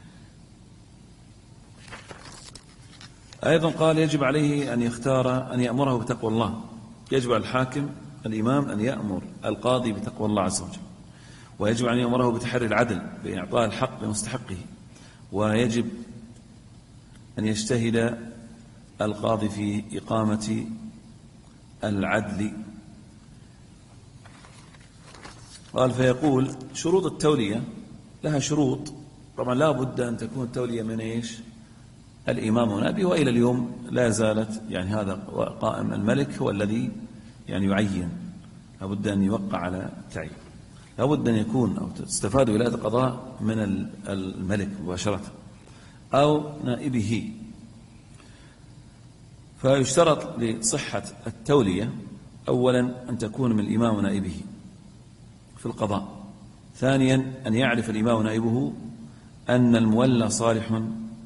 أيضا قال يجب عليه أن يختار أن يأمره بتقوى الله، يجب على الحاكم الإمام أن يأمر القاضي بتقوى الله عز وجل، ويجب أن يأمره بتحري العدل بإعطاء الحق لمستحقه، ويجب أن يجتهد القاضي في إقامة العدل. قال فيقول شروط التولية لها شروط، طبعا لا بد أن تكون التولية من إيش؟ الإمام ونائبه، وإلى اليوم لا زالت يعني هذا قائم، الملك هو الذي يعني يعين، لا بد أن يوقع على التعيين، لا بد أن يكون أو تستفاد ولاية القضاء من الملك مباشرة أو نائبه. فيشترط لصحة التولية أولا أن تكون من الإمام ونائبه في القضاء، ثانيا أن يعرف الإمام ونائبه أن المولى صالح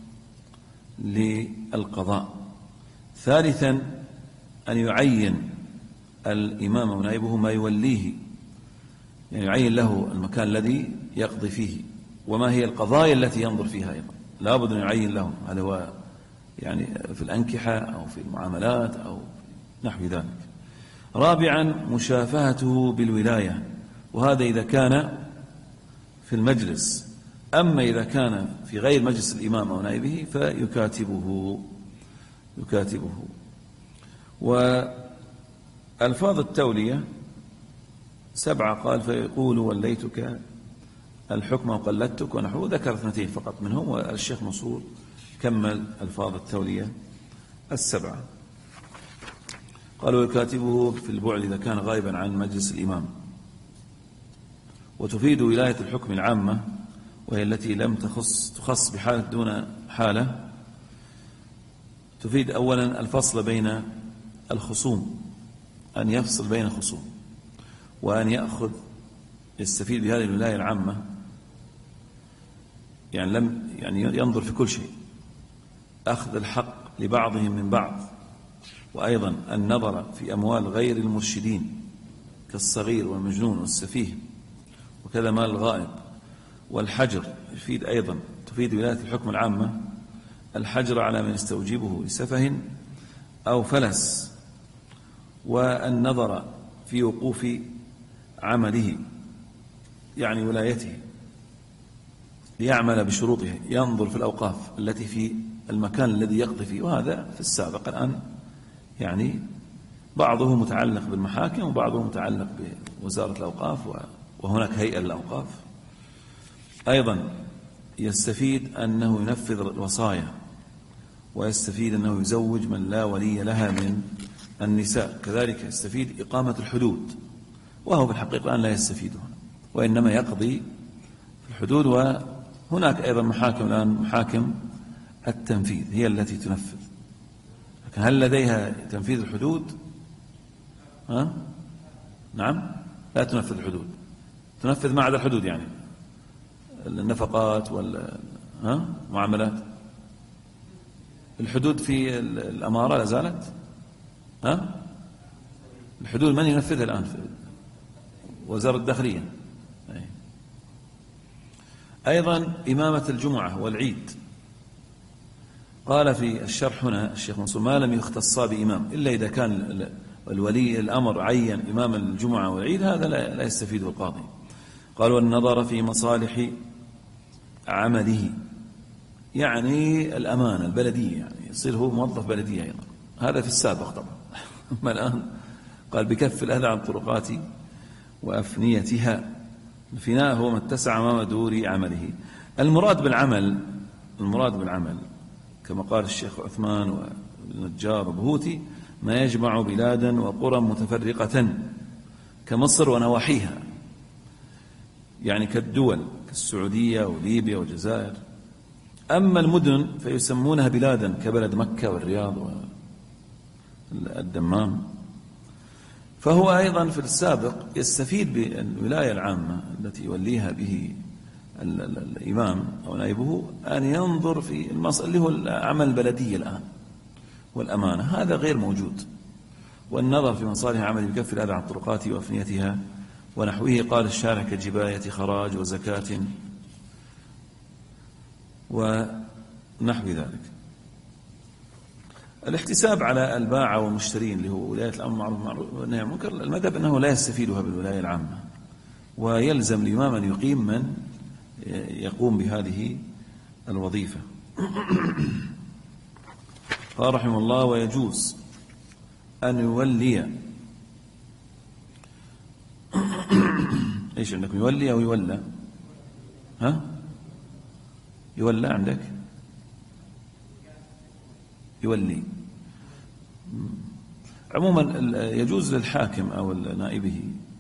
للقضاء، ثالثا أن يعين الإمام ونائبه ما يوليه، يعني يعين له المكان الذي يقضي فيه وما هي القضايا التي ينظر فيها أيضا، لا بد أن يعين لهم، هذا هو يعني في الأنكحة أو في المعاملات أو نحو ذلك. رابعا مشافهته بالولاية، وهذا إذا كان في المجلس، أما إذا كان في غير مجلس الإمام أو نائبه فيكاتبه. وألفاظ التولية 7، قال فيقول وليتك الحكم وقلدتك ونحوه، ذكر 2 فقط منهم، والشيخ منصور كمل ألفاظ التولية 7. قال ويكاتبه في البعد إذا كان غائبا عن مجلس الإمام. وتفيد ولاية الحكم العامة، وهي التي لم تخص بحالة دون حالة. تفيد أولا الفصل بين الخصوم، أن يفصل بين الخصوم، وأن يستفيد بهذه الولاية العامة، يعني ينظر في كل شيء، أخذ الحق لبعضهم من بعض، وأيضا النظر في أموال غير المرشدين كالصغير والمجنون والسفيه، وكذا مال الغائب. والحجر تفيد ولاية الحكم العامة الحجر على من يستوجبه لسفه أو فلس، والنظر في وقوف عمله يعني ولايته ليعمل بشروطه، ينظر في الأوقاف التي في المكان الذي يقضي فيه، وهذا في السابق. الآن يعني بعضه متعلق بالمحاكم وبعضه متعلق بوزارة الأوقاف، وهناك هيئة للأوقاف. أيضا يستفيد أنه ينفذ الوصايا، ويستفيد أنه يزوج من لا ولي لها من النساء، كذلك يستفيد إقامة الحدود، وهو في الحقيقة الآن لا يستفيد هنا، وإنما يقضي في الحدود. وهناك أيضا محاكم الآن، محاكم التنفيذ هي التي تنفذ، لكن هل لديها تنفيذ الحدود؟ نعم، لا تنفذ الحدود، تنفذ ما عدا الحدود، يعني النفقات والمعاملات. الحدود في الأمارة لا زالت، الحدود من ينفذها الآن؟ في وزارة الداخلية. أيضا إمامة الجمعة والعيد، قال في الشرح هنا الشيخ منصور ما لم يختصا بإمام، إلا إذا كان الولي الأمر عين إمام الجمعة والعيد، هذا لا يستفيده القاضي. قال والنظر في مصالح عمله، يعني الأمانة البلدية، يعني يصير هو موظف بلدية أيضا، هذا في السابق طبعا. أما الآن قال بكف الأذى عن طرقات وأفنيتها، الفناء هو ما اتسع أمام دور عمله. المراد بالعمل كما قال الشيخ عثمان والنجار وبهوتي ما يجمع بلادا وقرى متفرقة كمصر ونواحيها، يعني كالدول كالسعودية وليبيا والجزائر. أما المدن فيسمونها بلادا كبلد مكة والرياض والدمام. فهو أيضا في السابق يستفيد بالولاية العامة التي يوليها به الإمام أو نائبه أن ينظر في اللي هو العمل البلدي الآن والأمانة، هذا غير موجود. والنظر في مصالح عمل يكفي الأذى عن الطرقات وأفنيتها ونحوه. قال الشارع كجباية خراج وزكاة ونحو ذلك. الاحتساب على الباعة والمشترين اللي هو ولاية الأمر بالمعروف والنهي عن المنكر، المذهب أنه لا يستفيدها بالولاية العامة، ويلزم الإمام أن يقيم من يقوم بهذه الوظيفة. قال رحمه الله: ويجوز أن يولي. إيش عندكم، يولي أو يولى؟ ها؟ يولى عندك؟ يولي. عموما يجوز للحاكم أو نائبه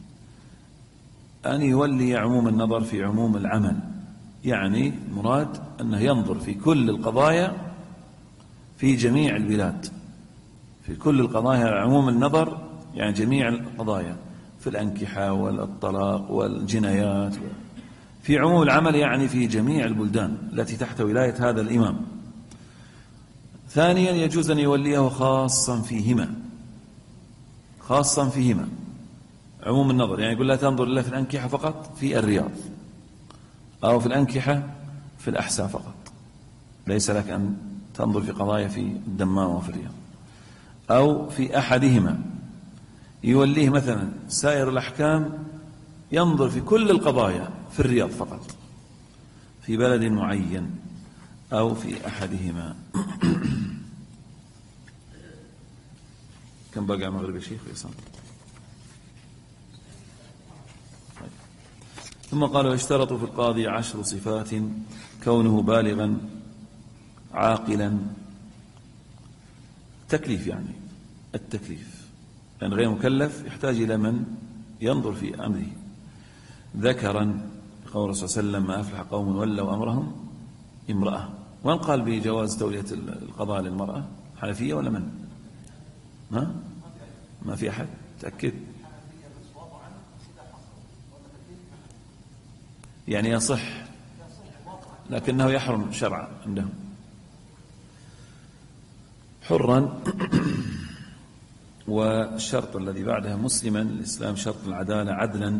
أن يولي عموم النظر في عموم العمل، يعني مراد أنه ينظر في كل القضايا في جميع البلاد، في كل القضايا عموم النظر، يعني جميع القضايا في الأنكحة والطلاق والجنايات، في عموم العمل يعني في جميع البلدان التي تحت ولاية هذا الإمام. ثانيا يجوز أن يوليه خاصا فيهما، خاصا فيهما عموم النظر، يعني يقول لا تنظر إلا في الأنكحة فقط في الرياض، أو في الأنكحة في الأحساء فقط، ليس لك أن تنظر في قضايا في الدمام وفي الرياض، أو في أحدهما. يوليه مثلا سائر الأحكام، ينظر في كل القضايا في الرياض فقط في بلد معين أو في أحدهما. كم بقى مغرب يا شيخ فيصل؟ ثم قال: ويشترط في القاضي 10 صفات: كونه بالغا عاقلا، تكليف يعني التكليف، لأن غير مكلف يحتاج إلى من ينظر في أمره، ذكرا، قول الرسول صلى الله عليه وسلم: ما أفلح قوم ولوا أمرهم امرأة. ومن قال بجواز تولية القضاء للمرأة؟ حنفية ولا من؟ ما في أحد تأكد، يعني يصح لكنه يحرم شرعا عندهم. حرا. والشرط الذي بعدها مسلما، الإسلام شرط العدالة، عدلا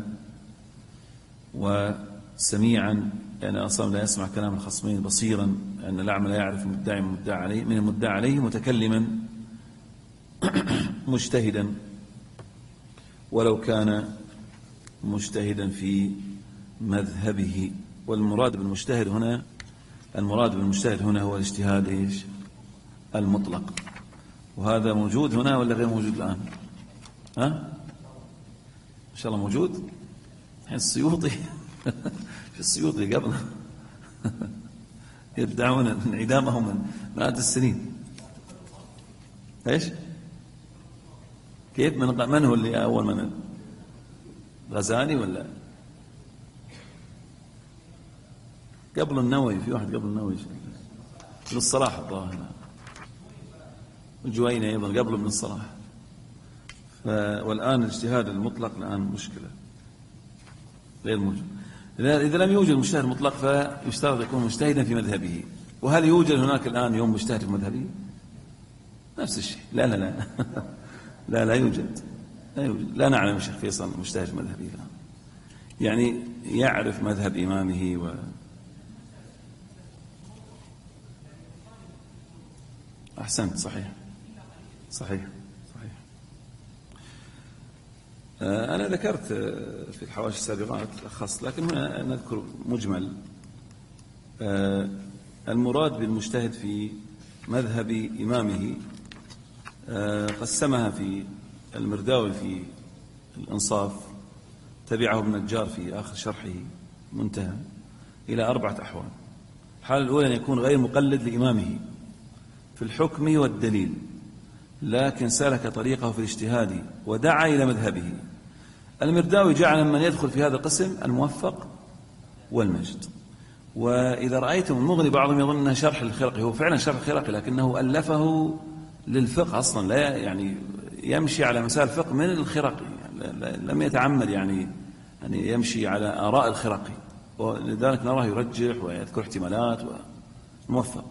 وسميعا، لأن أصلا لا يسمع كلام الخصمين، بصيرا، لأن الأعمى لا يعرف المدعي من المدعى عليه، متكلما مجتهدا ولو كان مجتهدا في مذهبه. والمراد بالمجتهد هنا هو الاجتهاد ايش؟ المطلق. وهذا موجود هنا ولا غير موجود الآن؟ إن شاء الله موجود. الحين السيوطي في السيوطي قبل يدعون انعدامه من مئات السنين. ايش؟ كيف؟ من هو اللي أول من؟ غزالي ولا قبل النووي؟ في واحد قبل النووي ابن الصلاح الظاهر، الجويني أيضا قبل ابن الصلاح. والآن الاجتهاد المطلق الآن مشكلة غير موجود. إذا لم يوجد مجتهد مطلق فيشترط يكون مجتهدا في مذهبه. وهل يوجد هناك الآن يوم مجتهد في مذهبه؟ نفس الشيء. لا لا لا لا يوجد. لا نعلم الشيخ فيصل مجتهد في مذهبه الآن، يعني يعرف مذهب إمامه أحسنت. صحيح. أنا ذكرت في الحواشي السابقات لخصت، لكن هنا نذكر مجمل. المراد بالمجتهد في مذهب إمامه قسمها في المرداوي في الإنصاف، تبعه ابن النجار في آخر شرحه منتهى، إلى 4 أحوال. الحالة الأولى أن يكون غير مقلد لإمامه في الحكم والدليل، لكن سلك طريقه في الاجتهاد ودعا إلى مذهبه. المرداوي جعل من يدخل في هذا القسم الموفق والمجد. وإذا رأيتم المغني بعضهم يظن أنه شرح الخرقي، هو فعلا شرح الخرقي، لكنه ألفه للفقه أصلا، لا يعني يمشي على مسائل الفقه من الخرقي، لم يتعمد يعني أن يمشي على آراء الخرقي، ولذلك نراه يرجح ويذكر احتمالات وموفق.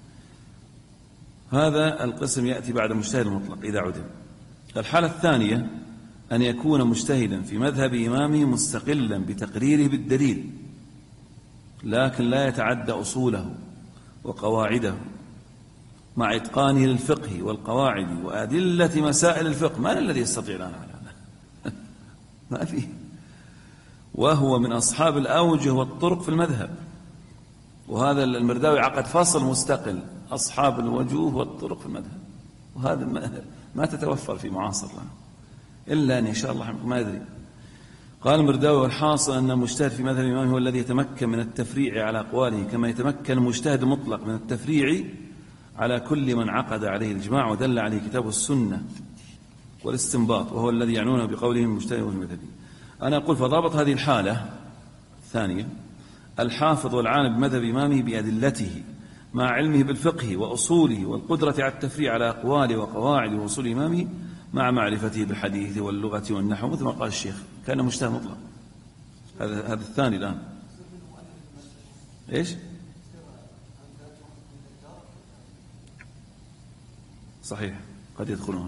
هذا القسم يأتي بعد مجتهد المطلق إذا عدم. الحالة الثانية أن يكون مجتهدا في مذهب إمامه مستقلا بتقريره بالدليل، لكن لا يتعدى أصوله وقواعده مع إتقانه للفقه والقواعد وأدلة مسائل الفقه. من الذي يستطيع الآن على هذا؟ ما فيه. وهو من أصحاب الأوجه والطرق في المذهب، وهذا المرداوي عقد فصل مستقل أصحاب الوجوه والطرق في المذهب، وهذا ما تتوفر في معاصر لنا إلا أن شاء الله ما يدري. قال المرداوي: والحاصل أن المجتهد في مذهب الإمام هو الذي يتمكن من التفريع على أقواله، كما يتمكن المجتهد المطلق من التفريع على كل من عقد عليه الإجماع ودل عليه كتاب السنة والاستنباط، وهو الذي يعنونه بقولهم المجتهد والمذهبي. أنا أقول فضابط هذه الحالة الثانية: الحافظ والعالم بمذهب إمامه بأدلته مع علمه بالفقه وأصوله والقدرة على التفريع على أقواله وقواعد وأصول إمامه مع معرفته بالحديث واللغة والنحو، مثل ما قال الشيخ كان مجتهد مطلق. هذا الثاني الآن إيش؟ صحيح، قد يدخلون.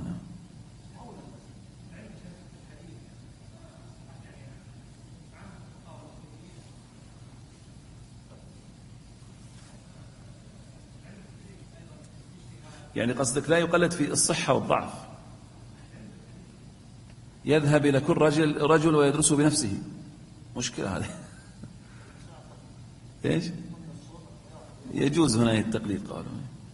يعني قصدك لا يقلد في الصحة والضعف، يذهب إلى كل رجل ويدرسه بنفسه. مشكلة هذه. إيش؟ يجوز هنا التقليد. قالوا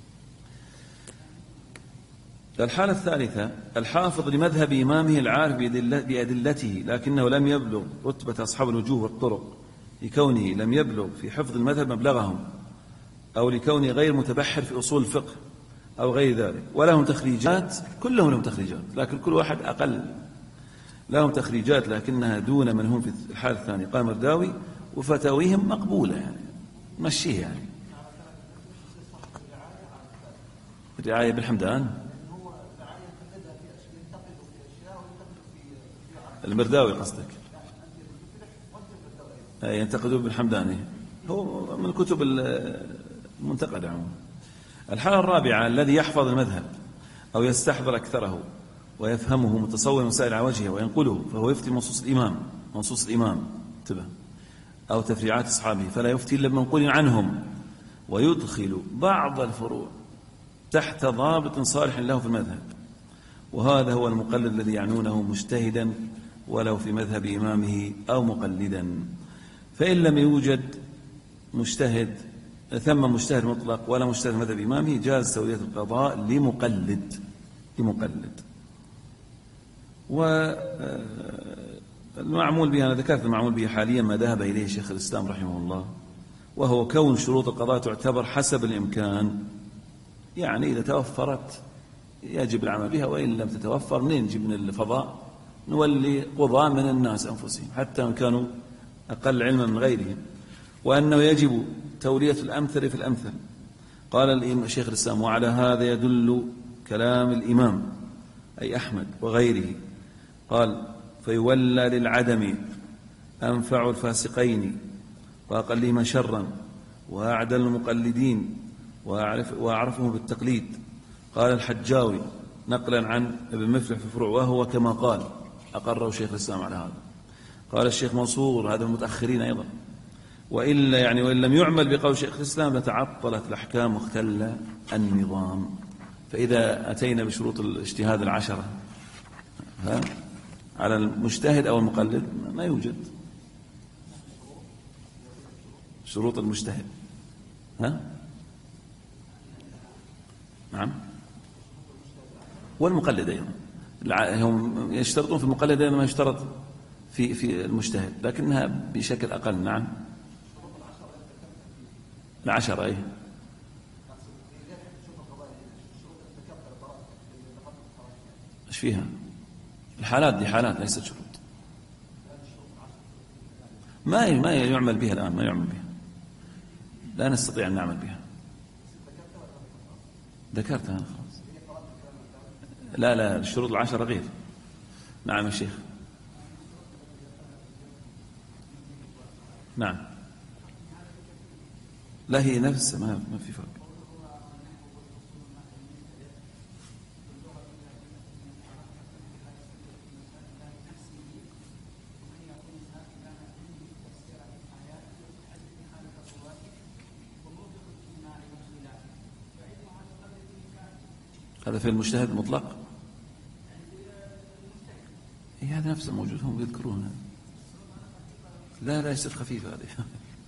الحالة الثالثة: الحافظ لمذهب إمامه العارف بأدلته لكنه لم يبلغ رتبة أصحاب الوجوه والطرق، لكونه لم يبلغ في حفظ المذهب مبلغهم، أو لكونه غير متبحر في أصول الفقه أو غير ذلك. ولهم تخريجات، كلهم لهم تخريجات، لكن كل واحد أقل لهم تخريجات لكنها دون من هم في الحالة الثانية. قال مرداوي: وفتاويهم مقبولة، يعني مشيه يعني. الرعاية بالحمدان، المرداوي قصدك؟ ينتقدوا بالحمداني، هو من الكتب المنتقدة عموما. الحالة الرابعة: الذي يحفظ المذهب أو يستحضر أكثره ويفهمه متصور مسائل على وجهه وينقله، فهو يفتي منصوص الإمام انتبه أو تفريعات أصحابه، فلا يفتي إلا بمنقول عنهم، ويدخل بعض الفروع تحت ضابط صالح له في المذهب. وهذا هو المقلد الذي يعنونه مجتهدا ولو في مذهب إمامه أو مقلدا. فإن لم يوجد مجتهد ثم مجتهد مطلق ولا مجتهد مذهب إمامه، جاز تولية القضاء لمقلد. والمعمول به، أنا ذكرت المعمول به حاليا ما ذهب إليه شيخ الإسلام رحمه الله، وهو كون شروط القضاء تعتبر حسب الإمكان، يعني إذا توفرت يجب العمل بها، وإن لم تتوفر نجيب من الفضاء نولي قضاء من الناس أنفسهم حتى إن كانوا أقل علما من غيرهم، وأنه يجب تولية الأمثل في الأمثل. قال شيخ الإسلام: وعلى هذا يدل كلام الإمام أي أحمد وغيره، قال: فيولى للعدم أنفع الفاسقين وأقلهما شرا وأعدل المقلدين وأعرفهم بالتقليد. قال الحجاوي نقلا عن ابن مفلح في فروع: وهو كما قال، أقره شيخ الإسلام على هذا. قال الشيخ منصور، هذا المتأخرين أيضا: وإلا يعني وإن لم يعمل بقول شيخ الإسلام لتعطلت الأحكام واختل النظام. فإذا أتينا بشروط الاجتهاد العشرة على المجتهد أو المقلد ما يوجد شروط المجتهد. نعم، والمقلد أيضا هم يشترطون في المقلد أيضا ما يشترط في المجتهد، لكنها بشكل أقل. نعم، العشرة أيه. إيش فيها؟ الحالات دي حالات ليست شروط، ما يعمل بها الآن، ما يعمل بها، لا نستطيع أن نعمل بها. ذكرتها خلاص. لا الشروط العشرة غير. نعم يا شيخ. نعم. لا هي نفسها ما في فرق. هذا في المجتهد المطلق. هذا نفسه الموجود هم يذكرونه. لا يصير خفيف هذه.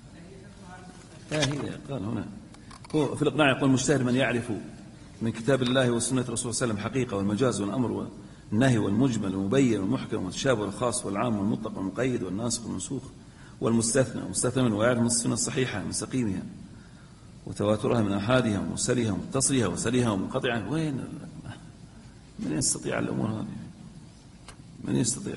هي قال هنا هو في الإقناع يقول المجتهد من يعرف من كتاب الله وسنة رسول صلى الله عليه وسلم حقيقة والمجاز والأمر والنهي والمجمل والمبين والمحكم والمتشابه والخاص والعام والمطلق والمقيد والناسخ والمنسوخ والمستثنى والمستثنى منه، ويعرف السنة الصحيحة من سقيمها وتواترها من أحادها ومرسلها ومتصلها وسلها ومنقطعها. وين من يستطيع الأمور هذه؟ من يستطيع؟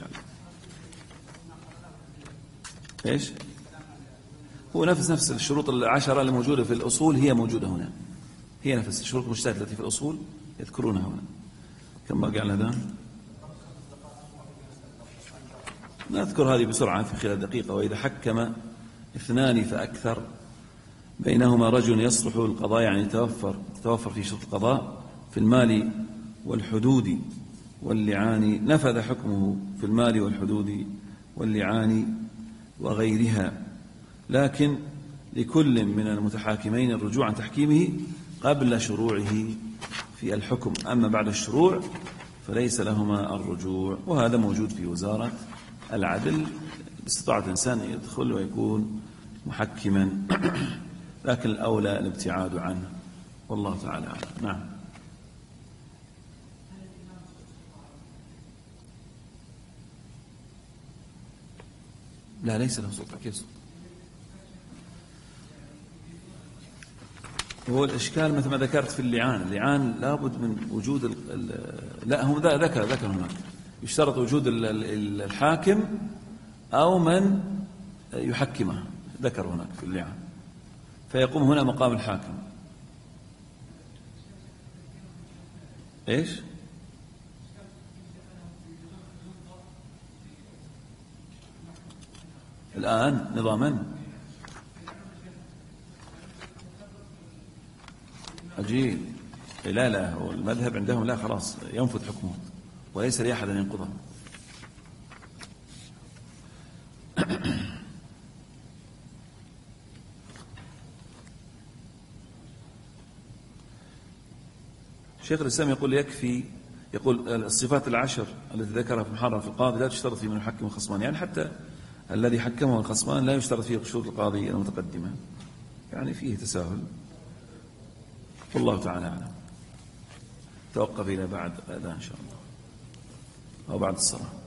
إيش؟ هو نفس الشروط العشرة الموجودة في الأصول هي موجودة هنا، هي نفس الشروط المجتهدة التي في الأصول يذكرونها هنا. كم باقي على هذا؟ نذكر هذه بسرعة في خلال دقيقة. وإذا حكم اثنان فأكثر بينهما رجل يصلح القضاء، يعني تتوفر في شروط القضاء في المال والحدود واللعان، نفذ حكمه في المال والحدود واللعان وغيرها، لكن لكل من المتحاكمين الرجوع عن تحكيمه قبل شروعه في الحكم، أما بعد الشروع فليس لهما الرجوع. وهذا موجود في وزارة العدل، باستطاعة الإنسان يدخل ويكون محكما، لكن الأولى الابتعاد عنه، والله تعالى أعلم. نعم. لا ليس له سلطة. كيف سلطة؟ هو الإشكال مثل ما ذكرت في اللعان لابد من وجود لا هم ذكر هناك يشترط وجود الحاكم أو من يحكمه، ذكر هناك في اللعان، فيقوم هنا مقام الحاكم. إيش؟ الآن نظاما أجيل. لا هو المذهب عندهم لا، خلاص ينفذ حكمه وليس لأحد أن ينقضه. شيخ الإسلام يقول يكفي، يقول الصفات العشر التي ذكرها في محرم في القاضي لا تشترط في من يحكم الخصمان، يعني حتى الذي حكمه الخصمان لا يشترط فيه شروط القاضي المتقدمة، يعني فيه تساهل، والله تعالى أعلم. توقف إلى بعد الأذان إن شاء الله أو بعد الصلاة.